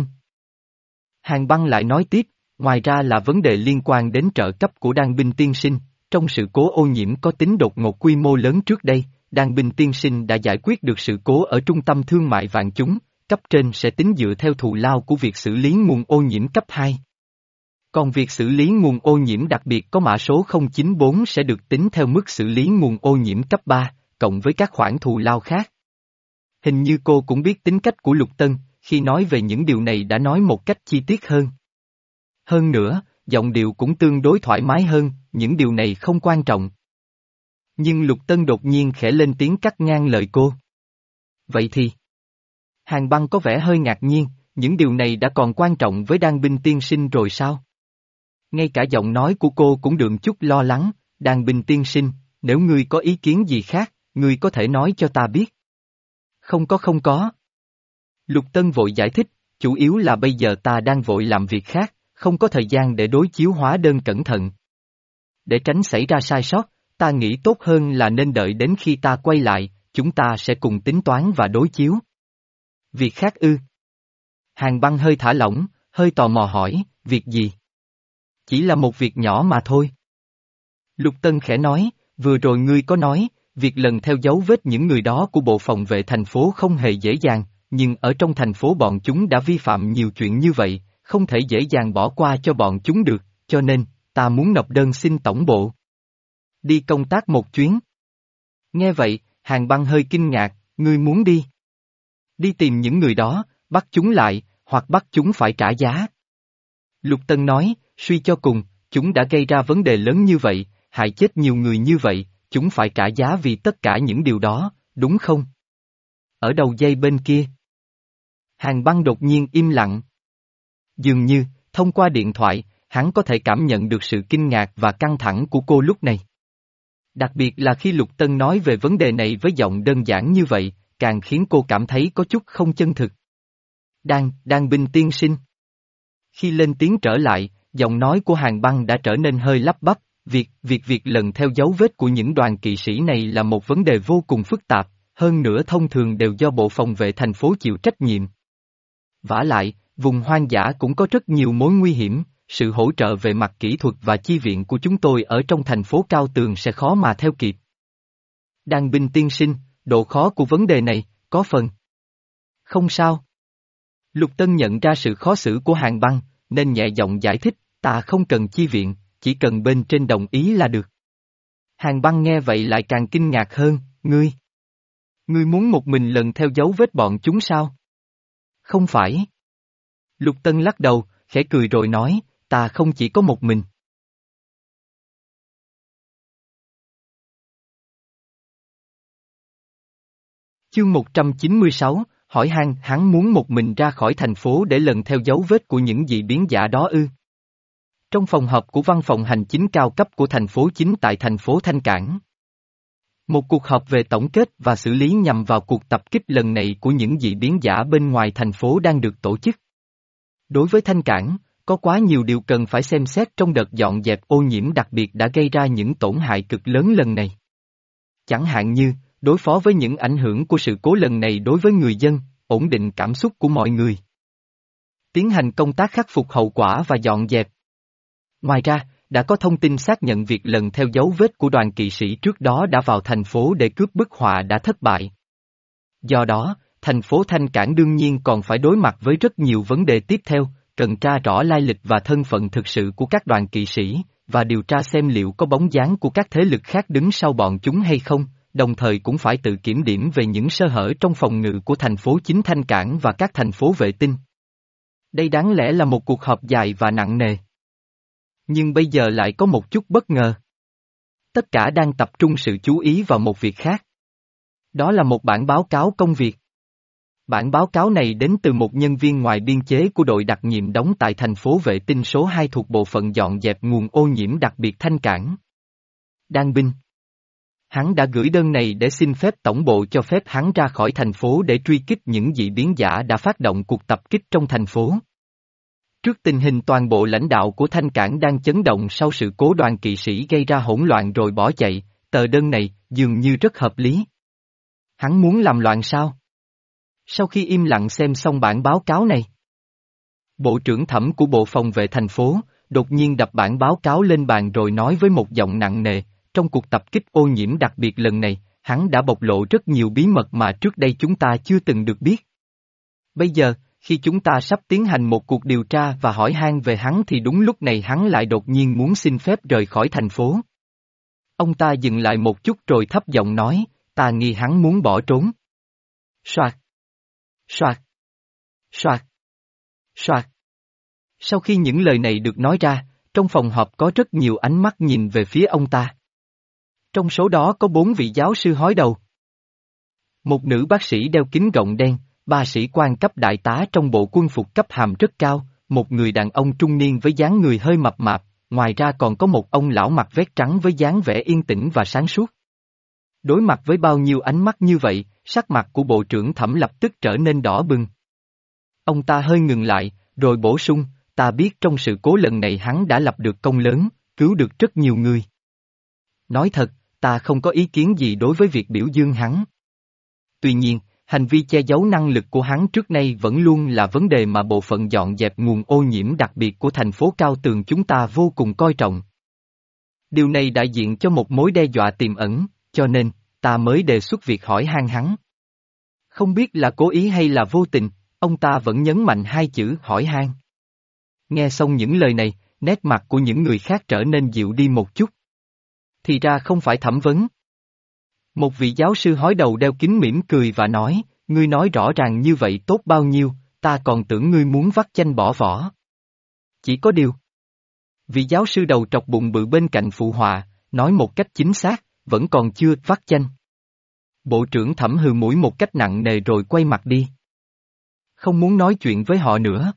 Hàn Băng lại nói tiếp, ngoài ra là vấn đề liên quan đến trợ cấp của Đan Binh tiên sinh, trong sự cố ô nhiễm có tính đột ngột quy mô lớn trước đây, Đan Binh tiên sinh đã giải quyết được sự cố ở trung tâm thương mại vạn chúng, cấp trên sẽ tính dựa theo thù lao của việc xử lý nguồn ô nhiễm cấp hai. Còn việc xử lý nguồn ô nhiễm đặc biệt có mã số không chín bốn sẽ được tính theo mức xử lý nguồn ô nhiễm cấp ba, cộng với các khoản thù lao khác. Hình như cô cũng biết tính cách của Lục Tân, khi nói về những điều này đã nói một cách chi tiết hơn. Hơn nữa, giọng điệu cũng tương đối thoải mái hơn, những điều này không quan trọng. Nhưng Lục Tân đột nhiên khẽ lên tiếng cắt ngang lời cô. Vậy thì... Hàn Băng có vẻ hơi ngạc nhiên, những điều này đã còn quan trọng với Đan Binh tiên sinh rồi sao? Ngay cả giọng nói của cô cũng đượm chút lo lắng, Đan Binh tiên sinh, nếu ngươi có ý kiến gì khác, ngươi có thể nói cho ta biết. Không có không có. Lục Tân vội giải thích, chủ yếu là bây giờ ta đang vội làm việc khác, không có thời gian để đối chiếu hóa đơn cẩn thận. Để tránh xảy ra sai sót, ta nghĩ tốt hơn là nên đợi đến khi ta quay lại, chúng ta sẽ cùng tính toán và đối chiếu. Việc khác ư? Hàn Băng hơi thả lỏng, hơi tò mò hỏi, việc gì? Chỉ là một việc nhỏ mà thôi. Lục Tân khẽ nói, vừa rồi ngươi có nói, việc lần theo dấu vết những người đó của bộ phòng vệ thành phố không hề dễ dàng, nhưng ở trong thành phố bọn chúng đã vi phạm nhiều chuyện như vậy, không thể dễ dàng bỏ qua cho bọn chúng được, cho nên, ta muốn nộp đơn xin tổng bộ. Đi công tác một chuyến. Nghe vậy, Hàn Băng hơi kinh ngạc, ngươi muốn đi? Đi tìm những người đó, bắt chúng lại, hoặc bắt chúng phải trả giá. Lục Tân nói, suy cho cùng, chúng đã gây ra vấn đề lớn như vậy, hại chết nhiều người như vậy, chúng phải trả giá vì tất cả những điều đó, đúng không? Ở đầu dây bên kia. Hàn Băng đột nhiên im lặng. Dường như, thông qua điện thoại, hắn có thể cảm nhận được sự kinh ngạc và căng thẳng của cô lúc này. Đặc biệt là khi Lục Tân nói về vấn đề này với giọng đơn giản như vậy, càng khiến cô cảm thấy có chút không chân thực. Đan, Đan Binh tiên sinh. Khi lên tiếng trở lại, giọng nói của Hàn Băng đã trở nên hơi lắp bắp, việc, việc việc lần theo dấu vết của những đoàn kỵ sĩ này là một vấn đề vô cùng phức tạp, hơn nữa thông thường đều do bộ phòng vệ thành phố chịu trách nhiệm. Vả lại, vùng hoang dã cũng có rất nhiều mối nguy hiểm, sự hỗ trợ về mặt kỹ thuật và chi viện của chúng tôi ở trong thành phố Cao Tường sẽ khó mà theo kịp. Đan binh tiên sinh, độ khó của vấn đề này, có phần. Không sao. Lục Tân nhận ra sự khó xử của Hàn Băng, nên nhẹ giọng giải thích, ta không cần chi viện, chỉ cần bên trên đồng ý là được. Hàn Băng nghe vậy lại càng kinh ngạc hơn, ngươi. Ngươi muốn một mình lần theo dấu vết bọn chúng sao? Không phải. Lục Tân lắc đầu, khẽ cười rồi nói, ta không chỉ có một mình. Chương một trăm chín mươi sáu, hỏi han, hắn muốn một mình ra khỏi thành phố để lần theo dấu vết của những dị biến giả đó ư. Trong phòng họp của văn phòng hành chính cao cấp của thành phố chính tại thành phố Thanh Cảng. Một cuộc họp về tổng kết và xử lý nhằm vào cuộc tập kích lần này của những dị biến giả bên ngoài thành phố đang được tổ chức. Đối với Thanh Cảng, có quá nhiều điều cần phải xem xét trong đợt dọn dẹp ô nhiễm đặc biệt đã gây ra những tổn hại cực lớn lần này. Chẳng hạn như, đối phó với những ảnh hưởng của sự cố lần này đối với người dân, ổn định cảm xúc của mọi người. Tiến hành công tác khắc phục hậu quả và dọn dẹp. Ngoài ra, đã có thông tin xác nhận việc lần theo dấu vết của đoàn kỵ sĩ trước đó đã vào thành phố để cướp bức họa đã thất bại. Do đó, thành phố Thanh Cảng đương nhiên còn phải đối mặt với rất nhiều vấn đề tiếp theo, cần tra rõ lai lịch và thân phận thực sự của các đoàn kỵ sĩ, và điều tra xem liệu có bóng dáng của các thế lực khác đứng sau bọn chúng hay không, đồng thời cũng phải tự kiểm điểm về những sơ hở trong phòng ngự của thành phố chính Thanh Cảng và các thành phố vệ tinh. Đây đáng lẽ là một cuộc họp dài và nặng nề. Nhưng bây giờ lại có một chút bất ngờ. Tất cả đang tập trung sự chú ý vào một việc khác. Đó là một bản báo cáo công việc. Bản báo cáo này đến từ một nhân viên ngoài biên chế của đội đặc nhiệm đóng tại thành phố vệ tinh số hai thuộc bộ phận dọn dẹp nguồn ô nhiễm đặc biệt Thanh Cảng. Đan binh. Hắn đã gửi đơn này để xin phép tổng bộ cho phép hắn ra khỏi thành phố để truy kích những dị biến giả đã phát động cuộc tập kích trong thành phố. Trước tình hình toàn bộ lãnh đạo của Thanh Cảng đang chấn động sau sự cố đoàn kỵ sĩ gây ra hỗn loạn rồi bỏ chạy, tờ đơn này dường như rất hợp lý. Hắn muốn làm loạn sao? Sau khi im lặng xem xong bản báo cáo này, Bộ trưởng Thẩm của Bộ Phòng vệ thành phố, đột nhiên đập bản báo cáo lên bàn rồi nói với một giọng nặng nề, trong cuộc tập kích ô nhiễm đặc biệt lần này, hắn đã bộc lộ rất nhiều bí mật mà trước đây chúng ta chưa từng được biết. Bây giờ, khi chúng ta sắp tiến hành một cuộc điều tra và hỏi han về hắn thì đúng lúc này hắn lại đột nhiên muốn xin phép rời khỏi thành phố. Ông ta dừng lại một chút rồi thấp giọng nói, ta nghi hắn muốn bỏ trốn. Soạt. Soạt. Soạt. Soạt. Sau khi những lời này được nói ra, trong phòng họp có rất nhiều ánh mắt nhìn về phía ông ta. Trong số đó có bốn vị giáo sư hói đầu. Một nữ bác sĩ đeo kính gọng đen, ba sĩ quan cấp đại tá trong bộ quân phục cấp hàm rất cao, một người đàn ông trung niên với dáng người hơi mập mạp, ngoài ra còn có một ông lão mặc vest trắng với dáng vẻ yên tĩnh và sáng suốt. Đối mặt với bao nhiêu ánh mắt như vậy, sắc mặt của bộ trưởng Thẩm lập tức trở nên đỏ bừng. Ông ta hơi ngừng lại, rồi bổ sung, ta biết trong sự cố lần này hắn đã lập được công lớn, cứu được rất nhiều người. Nói thật, ta không có ý kiến gì đối với việc biểu dương hắn. Tuy nhiên, hành vi che giấu năng lực của hắn trước nay vẫn luôn là vấn đề mà bộ phận dọn dẹp nguồn ô nhiễm đặc biệt của thành phố Cao Tường chúng ta vô cùng coi trọng. Điều này đại diện cho một mối đe dọa tiềm ẩn, cho nên, ta mới đề xuất việc hỏi han hắn. Không biết là cố ý hay là vô tình, ông ta vẫn nhấn mạnh hai chữ hỏi han. Nghe xong những lời này, nét mặt của những người khác trở nên dịu đi một chút. Thì ra không phải thẩm vấn. Một vị giáo sư hói đầu đeo kính mỉm cười và nói, ngươi nói rõ ràng như vậy tốt bao nhiêu, ta còn tưởng ngươi muốn vắt chanh bỏ vỏ. Chỉ có điều. Vị giáo sư đầu trọc bụng bự bên cạnh phụ họa, nói một cách chính xác, vẫn còn chưa vắt chanh. Bộ trưởng Thẩm hừ mũi một cách nặng nề rồi quay mặt đi. Không muốn nói chuyện với họ nữa.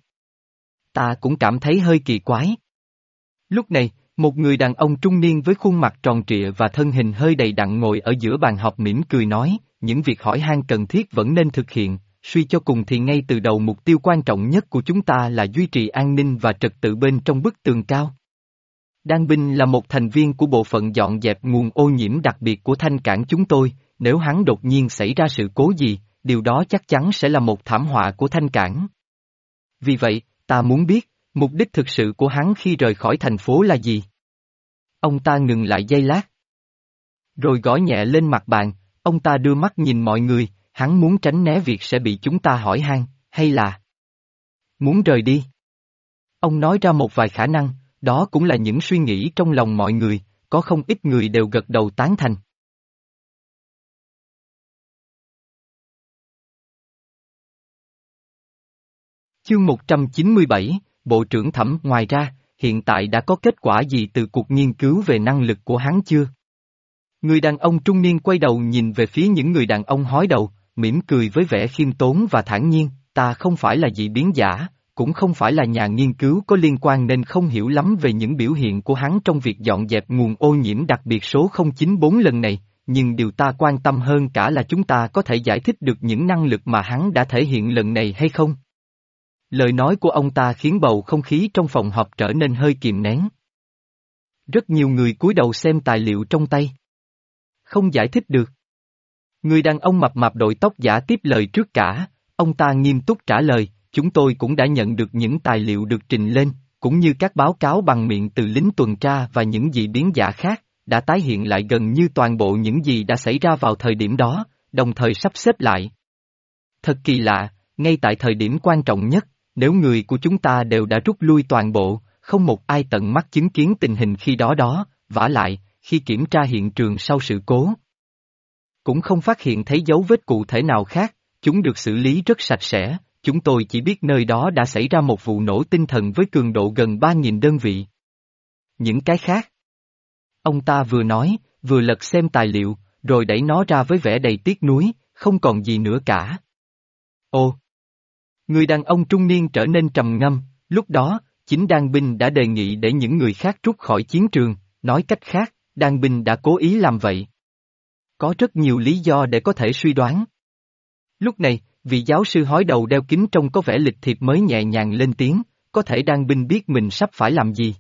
Ta cũng cảm thấy hơi kỳ quái. Lúc này, một người đàn ông trung niên với khuôn mặt tròn trịa và thân hình hơi đầy đặn ngồi ở giữa bàn họp mỉm cười nói, những việc hỏi han cần thiết vẫn nên thực hiện, suy cho cùng thì ngay từ đầu mục tiêu quan trọng nhất của chúng ta là duy trì an ninh và trật tự bên trong bức tường cao. Đan binh là một thành viên của bộ phận dọn dẹp nguồn ô nhiễm đặc biệt của Thanh Cảng chúng tôi, nếu hắn đột nhiên xảy ra sự cố gì, điều đó chắc chắn sẽ là một thảm họa của Thanh Cảng. Vì vậy, ta muốn biết, Mục đích thực sự của hắn khi rời khỏi thành phố là gì? Ông ta ngừng lại giây lát. Rồi gõ nhẹ lên mặt bàn, ông ta đưa mắt nhìn mọi người, hắn muốn tránh né việc sẽ bị chúng ta hỏi han, hay là muốn rời đi? Ông nói ra một vài khả năng, đó cũng là những suy nghĩ trong lòng mọi người, có không ít người đều gật đầu tán thành. Chương một trăm chín mươi bảy, Bộ trưởng Thẩm, ngoài ra, hiện tại đã có kết quả gì từ cuộc nghiên cứu về năng lực của hắn chưa? Người đàn ông trung niên quay đầu nhìn về phía những người đàn ông hói đầu, mỉm cười với vẻ khiêm tốn và thản nhiên, ta không phải là dị biến giả, cũng không phải là nhà nghiên cứu có liên quan nên không hiểu lắm về những biểu hiện của hắn trong việc dọn dẹp nguồn ô nhiễm đặc biệt số không chín bốn lần này, nhưng điều ta quan tâm hơn cả là chúng ta có thể giải thích được những năng lực mà hắn đã thể hiện lần này hay không? Lời nói của ông ta khiến bầu không khí trong phòng họp trở nên hơi kìm nén. Rất nhiều người cúi đầu xem tài liệu trong tay. Không giải thích được. Người đàn ông mập mạp đội tóc giả tiếp lời trước cả, ông ta nghiêm túc trả lời, chúng tôi cũng đã nhận được những tài liệu được trình lên, cũng như các báo cáo bằng miệng từ lính tuần tra và những dị biến giả khác, đã tái hiện lại gần như toàn bộ những gì đã xảy ra vào thời điểm đó, đồng thời sắp xếp lại. Thật kỳ lạ, ngay tại thời điểm quan trọng nhất, nếu người của chúng ta đều đã rút lui toàn bộ, không một ai tận mắt chứng kiến tình hình khi đó đó, vả lại, khi kiểm tra hiện trường sau sự cố, cũng không phát hiện thấy dấu vết cụ thể nào khác, chúng được xử lý rất sạch sẽ, chúng tôi chỉ biết nơi đó đã xảy ra một vụ nổ tinh thần với cường độ gần ba nghìn đơn vị. Những cái khác. Ông ta vừa nói, vừa lật xem tài liệu, rồi đẩy nó ra với vẻ đầy tiếc nuối, không còn gì nữa cả. Ồ! Người đàn ông trung niên trở nên trầm ngâm, lúc đó, chính Đan Binh đã đề nghị để những người khác rút khỏi chiến trường, nói cách khác, Đan Binh đã cố ý làm vậy. Có rất nhiều lý do để có thể suy đoán. Lúc này, vị giáo sư hói đầu đeo kính trông có vẻ lịch thiệp mới nhẹ nhàng lên tiếng, có thể Đan Binh biết mình sắp phải làm gì.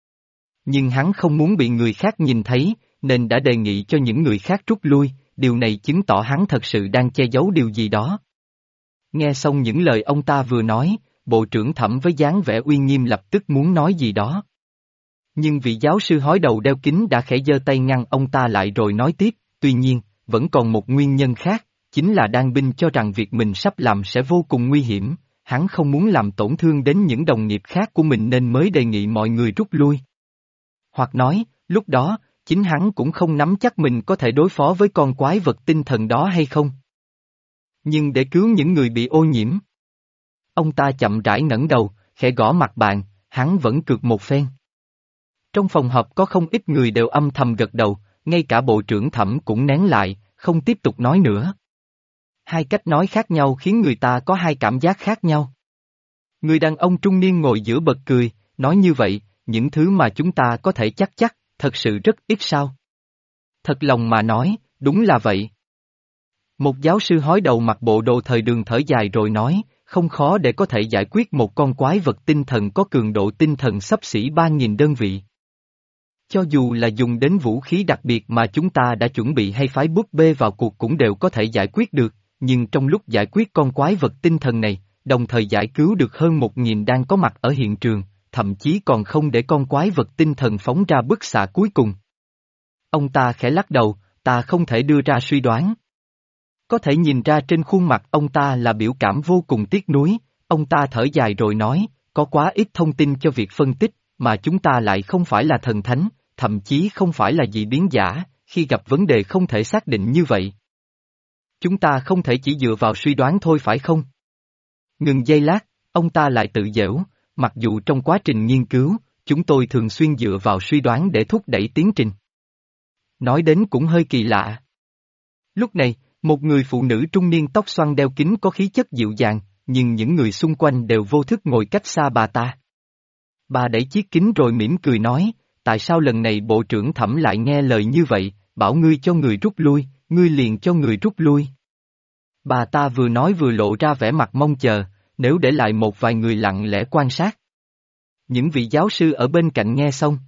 Nhưng hắn không muốn bị người khác nhìn thấy, nên đã đề nghị cho những người khác rút lui, điều này chứng tỏ hắn thật sự đang che giấu điều gì đó. Nghe xong những lời ông ta vừa nói, Bộ trưởng Thẩm với dáng vẻ uy nghiêm lập tức muốn nói gì đó. Nhưng vị giáo sư hói đầu đeo kính đã khẽ giơ tay ngăn ông ta lại rồi nói tiếp, tuy nhiên, vẫn còn một nguyên nhân khác, chính là Đan Binh cho rằng việc mình sắp làm sẽ vô cùng nguy hiểm, hắn không muốn làm tổn thương đến những đồng nghiệp khác của mình nên mới đề nghị mọi người rút lui. Hoặc nói, lúc đó, chính hắn cũng không nắm chắc mình có thể đối phó với con quái vật tinh thần đó hay không. Nhưng để cứu những người bị ô nhiễm. Ông ta chậm rãi ngẩng đầu, khẽ gõ mặt bàn, hắn vẫn cược một phen. Trong phòng họp có không ít người đều âm thầm gật đầu, ngay cả Bộ trưởng Thẩm cũng nén lại, không tiếp tục nói nữa. Hai cách nói khác nhau khiến người ta có hai cảm giác khác nhau. Người đàn ông trung niên ngồi giữa bật cười, nói như vậy, những thứ mà chúng ta có thể chắc chắc, thật sự rất ít sao. Thật lòng mà nói, đúng là vậy. Một giáo sư hói đầu mặc bộ đồ thời đường thở dài rồi nói, không khó để có thể giải quyết một con quái vật tinh thần có cường độ tinh thần xấp xỉ ba nghìn đơn vị. Cho dù là dùng đến vũ khí đặc biệt mà chúng ta đã chuẩn bị hay phái búp bê vào cuộc cũng đều có thể giải quyết được, nhưng trong lúc giải quyết con quái vật tinh thần này, đồng thời giải cứu được hơn một nghìn đang có mặt ở hiện trường, thậm chí còn không để con quái vật tinh thần phóng ra bức xạ cuối cùng. Ông ta khẽ lắc đầu, ta không thể đưa ra suy đoán. Có thể nhìn ra trên khuôn mặt ông ta là biểu cảm vô cùng tiếc nuối, ông ta thở dài rồi nói, có quá ít thông tin cho việc phân tích, mà chúng ta lại không phải là thần thánh, thậm chí không phải là dị biến giả, khi gặp vấn đề không thể xác định như vậy. Chúng ta không thể chỉ dựa vào suy đoán thôi phải không? Ngừng giây lát, ông ta lại tự giễu, mặc dù trong quá trình nghiên cứu, chúng tôi thường xuyên dựa vào suy đoán để thúc đẩy tiến trình. Nói đến cũng hơi kỳ lạ. Lúc này, một người phụ nữ trung niên tóc xoăn đeo kính có khí chất dịu dàng, nhưng những người xung quanh đều vô thức ngồi cách xa bà ta. Bà đẩy chiếc kính rồi mỉm cười nói, tại sao lần này Bộ trưởng Thẩm lại nghe lời như vậy, bảo ngươi cho người rút lui, ngươi liền cho người rút lui. Bà ta vừa nói vừa lộ ra vẻ mặt mong chờ, nếu để lại một vài người lặng lẽ quan sát. Những vị giáo sư ở bên cạnh nghe xong.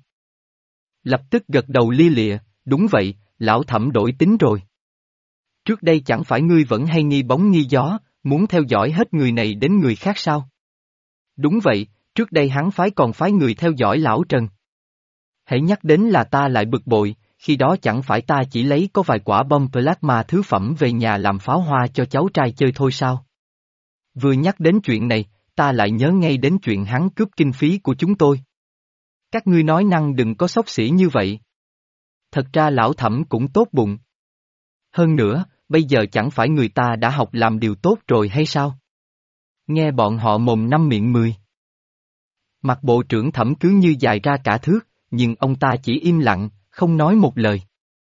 Lập tức gật đầu lia lịa, đúng vậy, lão Thẩm đổi tính rồi. Trước đây chẳng phải ngươi vẫn hay nghi bóng nghi gió, muốn theo dõi hết người này đến người khác sao? Đúng vậy, Trước đây hắn phái còn phái người theo dõi lão Trần. Hãy nhắc đến là ta lại bực bội, khi đó chẳng phải ta chỉ lấy có vài quả bom plasma thứ phẩm về nhà làm pháo hoa cho cháu trai chơi thôi sao? Vừa nhắc đến chuyện này, ta lại nhớ ngay đến chuyện hắn cướp kinh phí của chúng tôi. Các ngươi nói năng đừng có xốc xỉ như vậy. Thật ra lão Thẩm cũng tốt bụng. Hơn nữa, bây giờ chẳng phải người ta đã học làm điều tốt rồi hay sao? Nghe bọn họ mồm năm miệng mười. Mặt bộ trưởng Thẩm cứ như dài ra cả thước, nhưng ông ta chỉ im lặng, không nói một lời.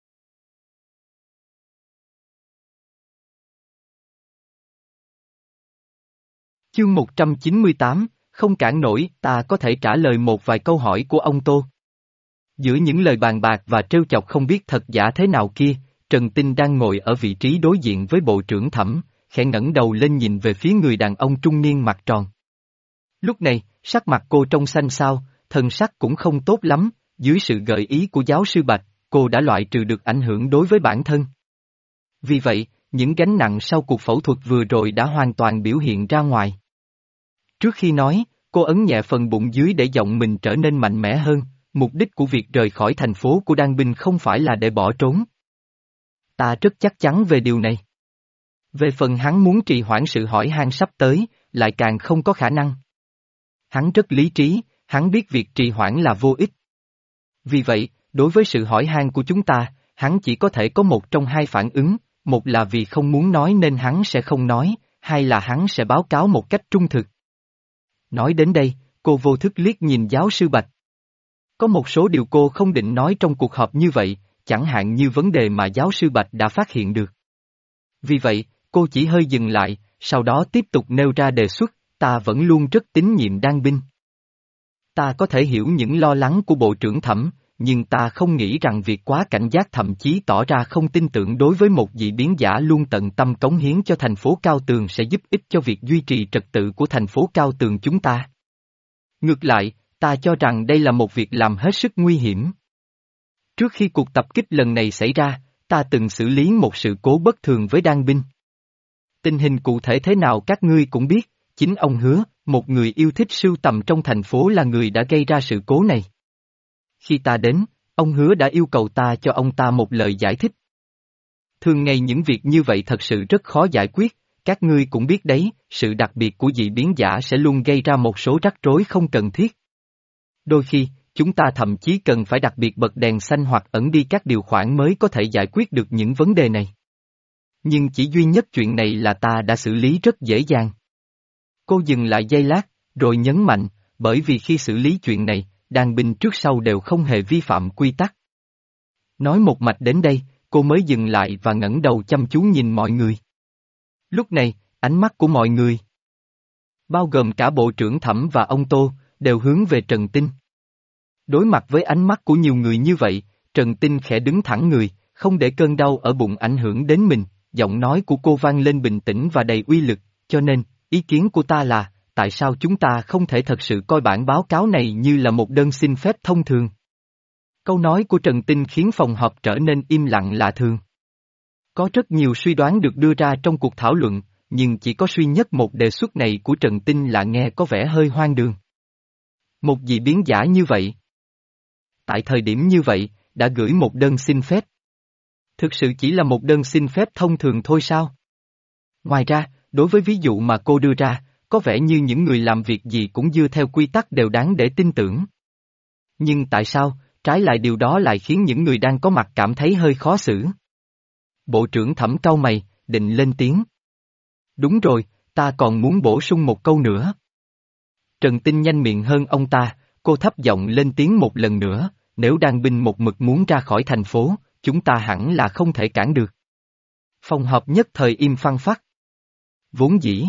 Chương một trăm chín mươi tám, không cản nổi, ta có thể trả lời một vài câu hỏi của ông Tô. Giữa những lời bàn bạc và trêu chọc không biết thật giả thế nào kia, Trần Tinh đang ngồi ở vị trí đối diện với bộ trưởng Thẩm, khẽ ngẩng đầu lên nhìn về phía người đàn ông trung niên mặt tròn. Lúc này, sắc mặt cô trông xanh xao, thần sắc cũng không tốt lắm, dưới sự gợi ý của giáo sư Bạch, cô đã loại trừ được ảnh hưởng đối với bản thân. Vì vậy, những gánh nặng sau cuộc phẫu thuật vừa rồi đã hoàn toàn biểu hiện ra ngoài. Trước khi nói, cô ấn nhẹ phần bụng dưới để giọng mình trở nên mạnh mẽ hơn, mục đích của việc rời khỏi thành phố của Đan Binh không phải là để bỏ trốn. Ta rất chắc chắn về điều này. Về phần hắn muốn trì hoãn sự hỏi han sắp tới, lại càng không có khả năng. Hắn rất lý trí, hắn biết việc trì hoãn là vô ích. Vì vậy, đối với sự hỏi han của chúng ta, hắn chỉ có thể có một trong hai phản ứng, một là vì không muốn nói nên hắn sẽ không nói, hai là hắn sẽ báo cáo một cách trung thực. Nói đến đây, cô vô thức liếc nhìn giáo sư Bạch. Có một số điều cô không định nói trong cuộc họp như vậy, chẳng hạn như vấn đề mà giáo sư Bạch đã phát hiện được. Vì vậy, cô chỉ hơi dừng lại, sau đó tiếp tục nêu ra đề xuất, ta vẫn luôn rất tín nhiệm Đan Binh. Ta có thể hiểu những lo lắng của Bộ trưởng Thẩm, nhưng ta không nghĩ rằng việc quá cảnh giác thậm chí tỏ ra không tin tưởng đối với một dị biến giả luôn tận tâm cống hiến cho thành phố Cao Tường sẽ giúp ích cho việc duy trì trật tự của thành phố Cao Tường chúng ta. Ngược lại, ta cho rằng đây là một việc làm hết sức nguy hiểm. Trước khi cuộc tập kích lần này xảy ra, ta từng xử lý một sự cố bất thường với Đan Binh. Tình hình cụ thể thế nào các ngươi cũng biết, chính ông Hứa, một người yêu thích sưu tầm trong thành phố là người đã gây ra sự cố này. Khi ta đến, ông Hứa đã yêu cầu ta cho ông ta một lời giải thích. Thường ngày những việc như vậy thật sự rất khó giải quyết, các ngươi cũng biết đấy, sự đặc biệt của dị biến giả sẽ luôn gây ra một số rắc rối không cần thiết. Đôi khi, chúng ta thậm chí cần phải đặc biệt bật đèn xanh hoặc ẩn đi các điều khoản mới có thể giải quyết được những vấn đề này. Nhưng chỉ duy nhất chuyện này là ta đã xử lý rất dễ dàng. Cô dừng lại giây lát, rồi nhấn mạnh, bởi vì khi xử lý chuyện này, Đan Binh trước sau đều không hề vi phạm quy tắc. Nói một mạch đến đây, cô mới dừng lại và ngẩng đầu chăm chú nhìn mọi người. Lúc này, ánh mắt của mọi người, bao gồm cả Bộ trưởng Thẩm và ông Tô, đều hướng về Trần Tinh. Đối mặt với ánh mắt của nhiều người như vậy, Trần Tinh khẽ đứng thẳng người, không để cơn đau ở bụng ảnh hưởng đến mình, giọng nói của cô vang lên bình tĩnh và đầy uy lực, cho nên, ý kiến của ta là, tại sao chúng ta không thể thật sự coi bản báo cáo này như là một đơn xin phép thông thường? Câu nói của Trần Tinh khiến phòng họp trở nên im lặng lạ thường. Có rất nhiều suy đoán được đưa ra trong cuộc thảo luận, nhưng chỉ có duy nhất một đề xuất này của Trần Tinh là nghe có vẻ hơi hoang đường. Một dị biến giả như vậy, tại thời điểm như vậy, đã gửi một đơn xin phép. Thực sự chỉ là một đơn xin phép thông thường thôi sao? Ngoài ra, đối với ví dụ mà cô đưa ra, có vẻ như những người làm việc gì cũng dựa theo quy tắc đều đáng để tin tưởng. Nhưng tại sao, trái lại điều đó lại khiến những người đang có mặt cảm thấy hơi khó xử? Bộ trưởng Thẩm cau mày, định lên tiếng. Đúng rồi, ta còn muốn bổ sung một câu nữa. Trần Tinh nhanh miệng hơn ông ta, cô thấp giọng lên tiếng một lần nữa, nếu Đan Binh một mực muốn ra khỏi thành phố, chúng ta hẳn là không thể cản được. Phòng họp nhất thời im phăng phắc. Vốn dĩ,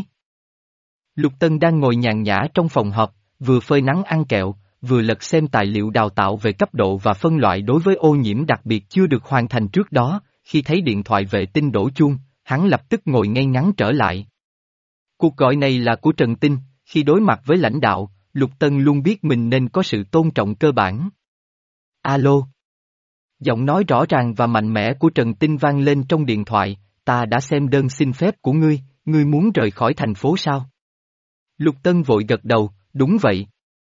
Lục Tân đang ngồi nhàn nhã trong phòng họp, vừa phơi nắng ăn kẹo, vừa lật xem tài liệu đào tạo về cấp độ và phân loại đối với ô nhiễm đặc biệt chưa được hoàn thành trước đó, khi thấy điện thoại vệ tinh đổ chuông, hắn lập tức ngồi ngay ngắn trở lại. Cuộc gọi này là của Trần Tinh, khi đối mặt với lãnh đạo, Lục Tân luôn biết mình nên có sự tôn trọng cơ bản. Alo. Giọng nói rõ ràng và mạnh mẽ của Trần Tinh vang lên trong điện thoại, ta đã xem đơn xin phép của ngươi, ngươi muốn rời khỏi thành phố sao? Lục Tân vội gật đầu, đúng vậy.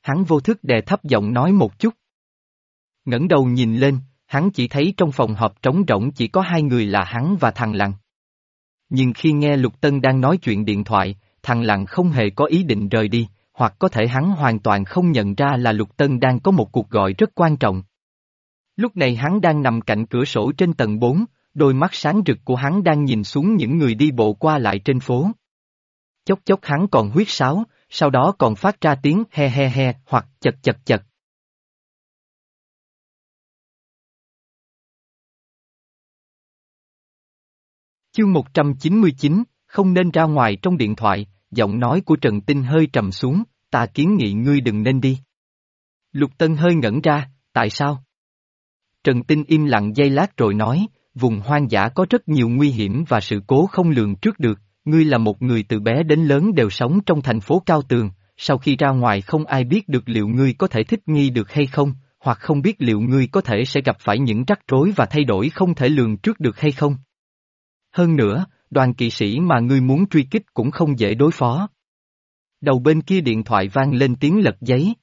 Hắn vô thức đè thấp giọng nói một chút. Ngẩng đầu nhìn lên, hắn chỉ thấy trong phòng họp trống rỗng chỉ có hai người là hắn và thằng Lặng. Nhưng khi nghe Lục Tân đang nói chuyện điện thoại, thằng Lặng không hề có ý định rời đi, hoặc có thể hắn hoàn toàn không nhận ra là Lục Tân đang có một cuộc gọi rất quan trọng. Lúc này hắn đang nằm cạnh cửa sổ trên tầng bốn, đôi mắt sáng rực của hắn đang nhìn xuống những người đi bộ qua lại trên phố. Chốc chốc hắn còn huýt sáo, sau đó còn phát ra tiếng he he he hoặc chật chật chật. Chương một trăm chín mươi chín, không nên ra ngoài trong điện thoại, giọng nói của Trần Tinh hơi trầm xuống, ta kiến nghị ngươi đừng nên đi. Lục Tân hơi ngẩn ra, tại sao? Trần Tinh im lặng giây lát rồi nói, vùng hoang dã có rất nhiều nguy hiểm và sự cố không lường trước được, ngươi là một người từ bé đến lớn đều sống trong thành phố cao tường, sau khi ra ngoài không ai biết được liệu ngươi có thể thích nghi được hay không, hoặc không biết liệu ngươi có thể sẽ gặp phải những rắc rối và thay đổi không thể lường trước được hay không. Hơn nữa, đoàn kỵ sĩ mà ngươi muốn truy kích cũng không dễ đối phó. Đầu bên kia điện thoại vang lên tiếng lật giấy.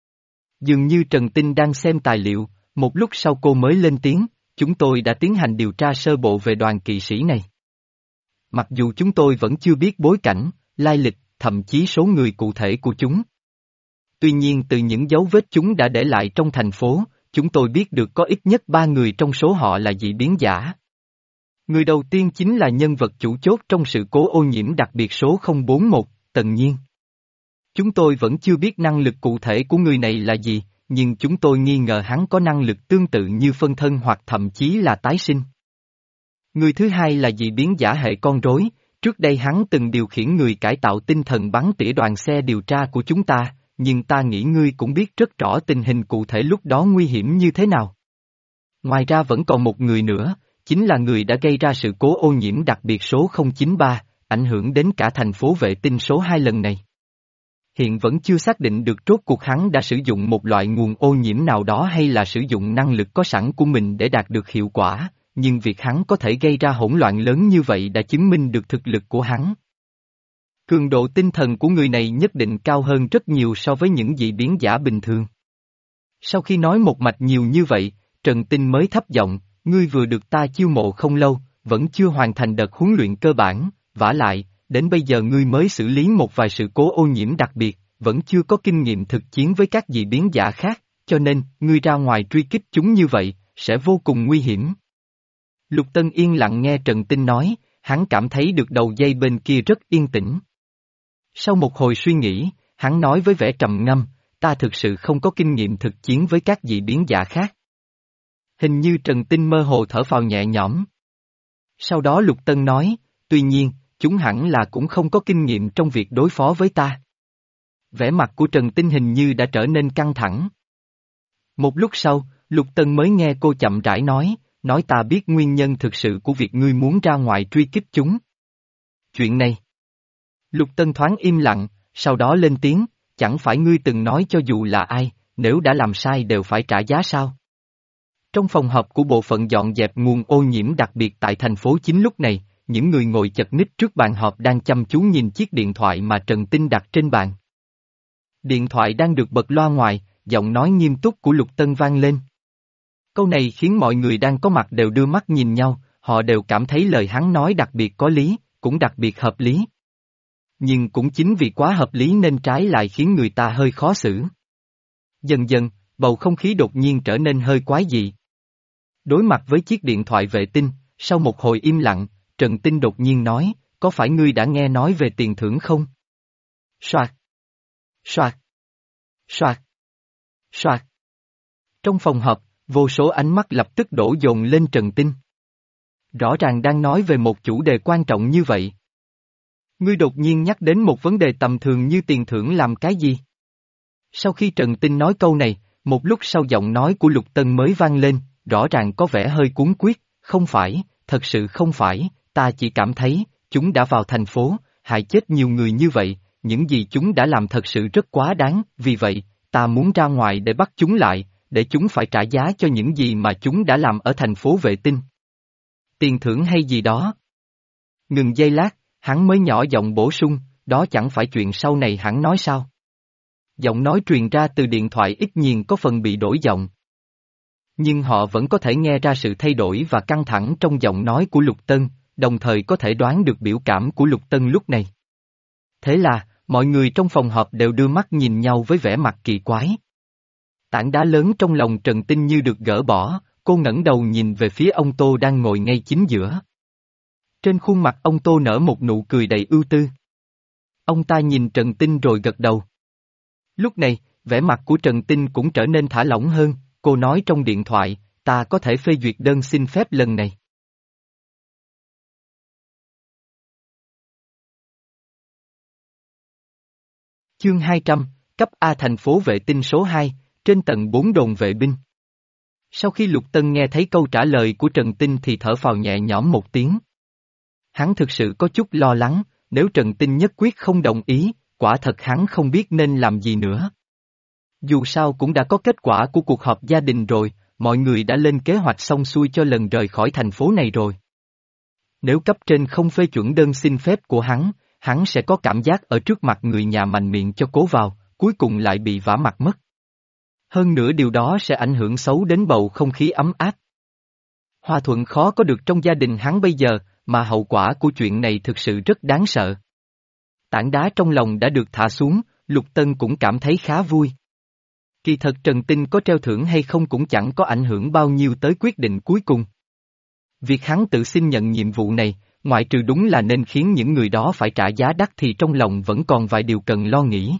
Dường như Trần Tinh đang xem tài liệu, một lúc sau cô mới lên tiếng, chúng tôi đã tiến hành điều tra sơ bộ về đoàn kỵ sĩ này. Mặc dù chúng tôi vẫn chưa biết bối cảnh, lai lịch, thậm chí số người cụ thể của chúng. Tuy nhiên từ những dấu vết chúng đã để lại trong thành phố, chúng tôi biết được có ít nhất ba người trong số họ là dị biến giả. Người đầu tiên chính là nhân vật chủ chốt trong sự cố ô nhiễm đặc biệt số không bốn một, Tần Nhiên. Chúng tôi vẫn chưa biết năng lực cụ thể của người này là gì, nhưng chúng tôi nghi ngờ hắn có năng lực tương tự như phân thân hoặc thậm chí là tái sinh. Người thứ hai là dị biến giả hệ con rối, trước đây hắn từng điều khiển người cải tạo tinh thần bắn tỉa đoàn xe điều tra của chúng ta, nhưng ta nghĩ ngươi cũng biết rất rõ tình hình cụ thể lúc đó nguy hiểm như thế nào. Ngoài ra vẫn còn một người nữa, chính là người đã gây ra sự cố ô nhiễm đặc biệt số không chín ba, ảnh hưởng đến cả thành phố vệ tinh số hai lần này. Hiện vẫn chưa xác định được rốt cuộc hắn đã sử dụng một loại nguồn ô nhiễm nào đó hay là sử dụng năng lực có sẵn của mình để đạt được hiệu quả, nhưng việc hắn có thể gây ra hỗn loạn lớn như vậy đã chứng minh được thực lực của hắn. Cường độ tinh thần của người này nhất định cao hơn rất nhiều so với những dị biến giả bình thường. Sau khi nói một mạch nhiều như vậy, Trần Tinh mới thấp giọng, ngươi vừa được ta chiêu mộ không lâu, vẫn chưa hoàn thành đợt huấn luyện cơ bản, vả lại, đến bây giờ ngươi mới xử lý một vài sự cố ô nhiễm đặc biệt, vẫn chưa có kinh nghiệm thực chiến với các dị biến giả khác, cho nên, ngươi ra ngoài truy kích chúng như vậy, sẽ vô cùng nguy hiểm. Lục Tân yên lặng nghe Trần Tinh nói, hắn cảm thấy được đầu dây bên kia rất yên tĩnh. Sau một hồi suy nghĩ, hắn nói với vẻ trầm ngâm, ta thực sự không có kinh nghiệm thực chiến với các dị biến giả khác. Hình như Trần Tinh mơ hồ thở phào nhẹ nhõm. Sau đó Lục Tân nói, tuy nhiên, chúng hẳn là cũng không có kinh nghiệm trong việc đối phó với ta. Vẻ mặt của Trần Tinh hình như đã trở nên căng thẳng. Một lúc sau, Lục Tân mới nghe cô chậm rãi nói, nói ta biết nguyên nhân thực sự của việc ngươi muốn ra ngoài truy kích chúng. Chuyện này. Lục Tân thoáng im lặng, sau đó lên tiếng, chẳng phải ngươi từng nói cho dù là ai, nếu đã làm sai đều phải trả giá sao? Trong phòng họp của bộ phận dọn dẹp nguồn ô nhiễm đặc biệt tại thành phố chính lúc này, những người ngồi chật ních trước bàn họp đang chăm chú nhìn chiếc điện thoại mà Trần Tinh đặt trên bàn. Điện thoại đang được bật loa ngoài, giọng nói nghiêm túc của Lục Tân vang lên. Câu này khiến mọi người đang có mặt đều đưa mắt nhìn nhau, họ đều cảm thấy lời hắn nói đặc biệt có lý, cũng đặc biệt hợp lý. Nhưng cũng chính vì quá hợp lý nên trái lại khiến người ta hơi khó xử. Dần dần, bầu không khí đột nhiên trở nên hơi quái dị. Đối mặt với chiếc điện thoại vệ tinh, sau một hồi im lặng, Trần Tinh đột nhiên nói, có phải ngươi đã nghe nói về tiền thưởng không? Soạt. Soạt. Soạt. Soạt. Trong phòng họp, vô số ánh mắt lập tức đổ dồn lên Trần Tinh. Rõ ràng đang nói về một chủ đề quan trọng như vậy. Ngươi đột nhiên nhắc đến một vấn đề tầm thường như tiền thưởng làm cái gì? Sau khi Trần Tinh nói câu này, một lúc sau giọng nói của Lục Tân mới vang lên, rõ ràng có vẻ hơi cuống quyết, không phải, thật sự không phải, ta chỉ cảm thấy, chúng đã vào thành phố, hại chết nhiều người như vậy, những gì chúng đã làm thật sự rất quá đáng, vì vậy, ta muốn ra ngoài để bắt chúng lại, để chúng phải trả giá cho những gì mà chúng đã làm ở thành phố vệ tinh. Tiền thưởng hay gì đó? Ngừng giây lát, hắn mới nhỏ giọng bổ sung, đó chẳng phải chuyện sau này hắn nói sao? Giọng nói truyền ra từ điện thoại ít nhiều có phần bị đổi giọng. Nhưng họ vẫn có thể nghe ra sự thay đổi và căng thẳng trong giọng nói của Lục Tân, đồng thời có thể đoán được biểu cảm của Lục Tân lúc này. Thế là, mọi người trong phòng họp đều đưa mắt nhìn nhau với vẻ mặt kỳ quái. Tảng đá lớn trong lòng Trần Tinh như được gỡ bỏ, cô ngẩng đầu nhìn về phía ông Tô đang ngồi ngay chính giữa. Trên khuôn mặt ông Tô nở một nụ cười đầy ưu tư. Ông ta nhìn Trần Tinh rồi gật đầu. Lúc này, vẻ mặt của Trần Tinh cũng trở nên thả lỏng hơn, cô nói trong điện thoại, ta có thể phê duyệt đơn xin phép lần này. Chương hai trăm, cấp A thành phố vệ tinh số hai, trên tầng bốn đồn vệ binh. Sau khi Lục Tân nghe thấy câu trả lời của Trần Tinh thì thở phào nhẹ nhõm một tiếng. Hắn thực sự có chút lo lắng, nếu Trần Tinh nhất quyết không đồng ý, quả thật hắn không biết nên làm gì nữa. Dù sao cũng đã có kết quả của cuộc họp gia đình rồi, mọi người đã lên kế hoạch xong xuôi cho lần rời khỏi thành phố này rồi. Nếu cấp trên không phê chuẩn đơn xin phép của hắn, hắn sẽ có cảm giác ở trước mặt người nhà mạnh miệng cho cố vào, cuối cùng lại bị vả mặt mất. Hơn nữa điều đó sẽ ảnh hưởng xấu đến bầu không khí ấm áp. Hòa thuận khó có được trong gia đình hắn bây giờ, mà hậu quả của chuyện này thực sự rất đáng sợ. Tảng đá trong lòng đã được thả xuống, Lục Tân cũng cảm thấy khá vui. Kỳ thật Trần Tinh có treo thưởng hay không cũng chẳng có ảnh hưởng bao nhiêu tới quyết định cuối cùng. Việc hắn tự xin nhận nhiệm vụ này, ngoại trừ đúng là nên khiến những người đó phải trả giá đắt thì trong lòng vẫn còn vài điều cần lo nghĩ.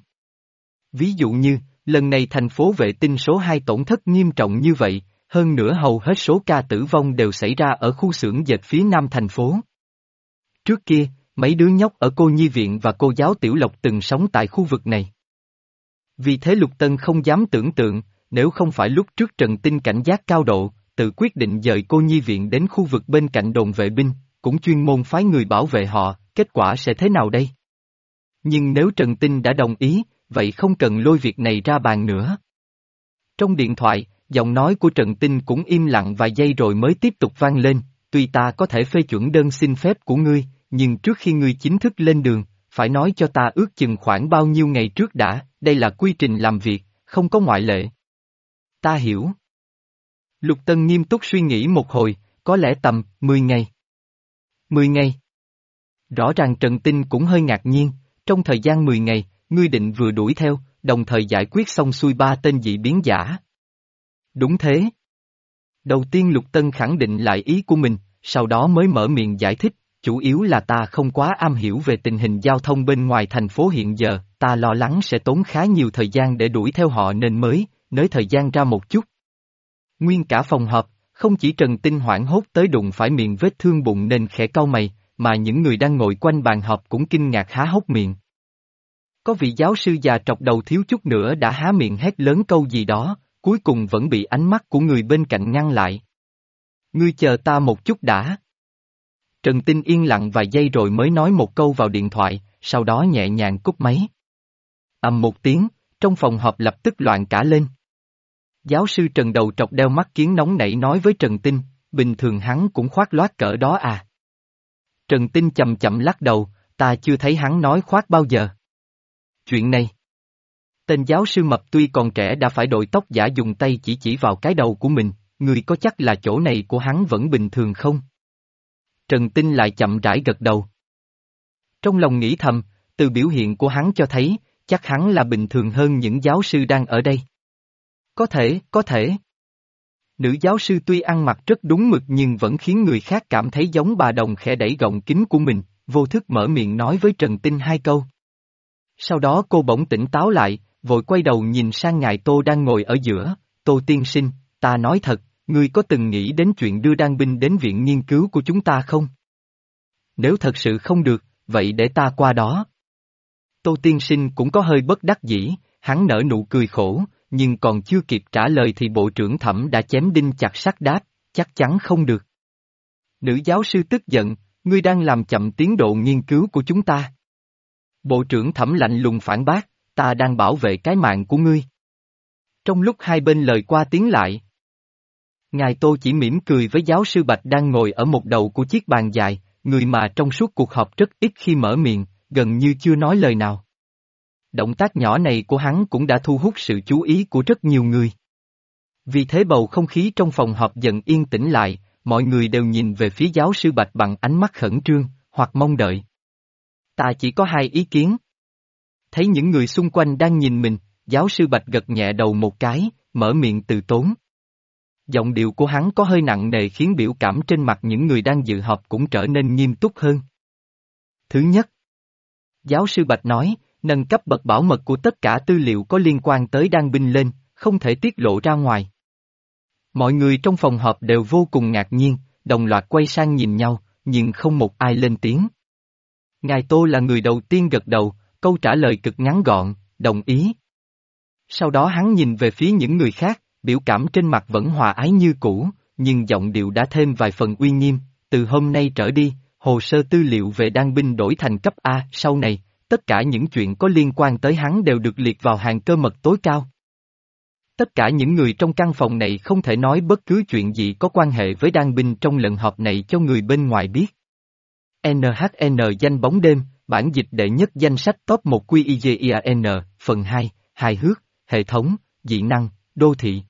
Ví dụ như, lần này thành phố vệ tinh số hai tổn thất nghiêm trọng như vậy, hơn nữa hầu hết số ca tử vong đều xảy ra ở khu xưởng dệt phía nam thành phố. Trước kia, mấy đứa nhóc ở cô nhi viện và cô giáo Tiểu Lộc từng sống tại khu vực này. Vì thế Lục Tân không dám tưởng tượng, nếu không phải lúc trước Trần Tinh cảnh giác cao độ, tự quyết định dời cô nhi viện đến khu vực bên cạnh đồn vệ binh, cũng chuyên môn phái người bảo vệ họ, kết quả sẽ thế nào đây? Nhưng nếu Trần Tinh đã đồng ý, vậy không cần lôi việc này ra bàn nữa. Trong điện thoại, giọng nói của Trần Tinh cũng im lặng vài giây rồi mới tiếp tục vang lên, tuy ta có thể phê chuẩn đơn xin phép của ngươi, nhưng trước khi ngươi chính thức lên đường, phải nói cho ta ước chừng khoảng bao nhiêu ngày trước đã, đây là quy trình làm việc, không có ngoại lệ. Ta hiểu. Lục Tân nghiêm túc suy nghĩ một hồi, có lẽ tầm mười ngày. mười ngày. Rõ ràng Trần Tinh cũng hơi ngạc nhiên, trong thời gian mười ngày, ngươi định vừa đuổi theo, đồng thời giải quyết xong xuôi ba tên dị biến giả. Đúng thế. Đầu tiên Lục Tân khẳng định lại ý của mình, sau đó mới mở miệng giải thích, chủ yếu là ta không quá am hiểu về tình hình giao thông bên ngoài thành phố hiện giờ, ta lo lắng sẽ tốn khá nhiều thời gian để đuổi theo họ nên mới, nới thời gian ra một chút. Nguyên cả phòng họp, không chỉ Trần Tinh hoảng hốt tới đụng phải miệng vết thương bụng nên khẽ cau mày, mà những người đang ngồi quanh bàn họp cũng kinh ngạc há hốc miệng. Có vị giáo sư già trọc đầu thiếu chút nữa đã há miệng hét lớn câu gì đó, cuối cùng vẫn bị ánh mắt của người bên cạnh ngăn lại. Ngươi chờ ta một chút đã. Trần Tinh yên lặng vài giây rồi mới nói một câu vào điện thoại, sau đó nhẹ nhàng cúp máy. Ầm một tiếng, trong phòng họp lập tức loạn cả lên. Giáo sư Trần đầu trọc đeo mắt kiến nóng nảy nói với Trần Tinh, bình thường hắn cũng khoác lác cỡ đó à. Trần Tinh chậm chậm lắc đầu, ta chưa thấy hắn nói khoác bao giờ. Chuyện này. Tên giáo sư mập tuy còn trẻ đã phải đội tóc giả dùng tay chỉ chỉ vào cái đầu của mình, người có chắc là chỗ này của hắn vẫn bình thường không? Trần Tinh lại chậm rãi gật đầu. Trong lòng nghĩ thầm, từ biểu hiện của hắn cho thấy, chắc hắn là bình thường hơn những giáo sư đang ở đây. Có thể, có thể. Nữ giáo sư tuy ăn mặc rất đúng mực nhưng vẫn khiến người khác cảm thấy giống bà đồng khẽ đẩy gọng kính của mình, vô thức mở miệng nói với Trần Tinh hai câu. Sau đó cô bỗng tỉnh táo lại, vội quay đầu nhìn sang ngài Tô đang ngồi ở giữa, Tô tiên sinh, ta nói thật, ngươi có từng nghĩ đến chuyện đưa đan binh đến viện nghiên cứu của chúng ta không? Nếu thật sự không được, vậy để ta qua đó. Tô tiên sinh cũng có hơi bất đắc dĩ, hắn nở nụ cười khổ, nhưng còn chưa kịp trả lời thì bộ trưởng Thẩm đã chém đinh chặt sắt đáp, chắc chắn không được. Nữ giáo sư tức giận, ngươi đang làm chậm tiến độ nghiên cứu của chúng ta. Bộ trưởng Thẩm lạnh lùng phản bác, ta đang bảo vệ cái mạng của ngươi. Trong lúc hai bên lời qua tiếng lại, ngài Tô chỉ mỉm cười với giáo sư Bạch đang ngồi ở một đầu của chiếc bàn dài, người mà trong suốt cuộc họp rất ít khi mở miệng, gần như chưa nói lời nào. Động tác nhỏ này của hắn cũng đã thu hút sự chú ý của rất nhiều người. Vì thế bầu không khí trong phòng họp dần yên tĩnh lại, mọi người đều nhìn về phía giáo sư Bạch bằng ánh mắt khẩn trương, hoặc mong đợi. Ta chỉ có hai ý kiến. Thấy những người xung quanh đang nhìn mình, giáo sư Bạch gật nhẹ đầu một cái, mở miệng từ tốn. Giọng điệu của hắn có hơi nặng nề khiến biểu cảm trên mặt những người đang dự họp cũng trở nên nghiêm túc hơn. Thứ nhất, giáo sư Bạch nói, nâng cấp bậc bảo mật của tất cả tư liệu có liên quan tới Đan binh lên, không thể tiết lộ ra ngoài. Mọi người trong phòng họp đều vô cùng ngạc nhiên, đồng loạt quay sang nhìn nhau, nhưng không một ai lên tiếng. Ngài Tô là người đầu tiên gật đầu, câu trả lời cực ngắn gọn, đồng ý. Sau đó hắn nhìn về phía những người khác, biểu cảm trên mặt vẫn hòa ái như cũ, nhưng giọng điệu đã thêm vài phần uy nghiêm, từ hôm nay trở đi, hồ sơ tư liệu về Đan binh đổi thành cấp A, sau này, tất cả những chuyện có liên quan tới hắn đều được liệt vào hàng cơ mật tối cao. Tất cả những người trong căn phòng này không thể nói bất cứ chuyện gì có quan hệ với Đan binh trong lần họp này cho người bên ngoài biết. en hát en danh bóng đêm, bản dịch đệ nhất danh sách top một Q I J I A N, phần hai, hài hước, hệ thống, dị năng, đô thị.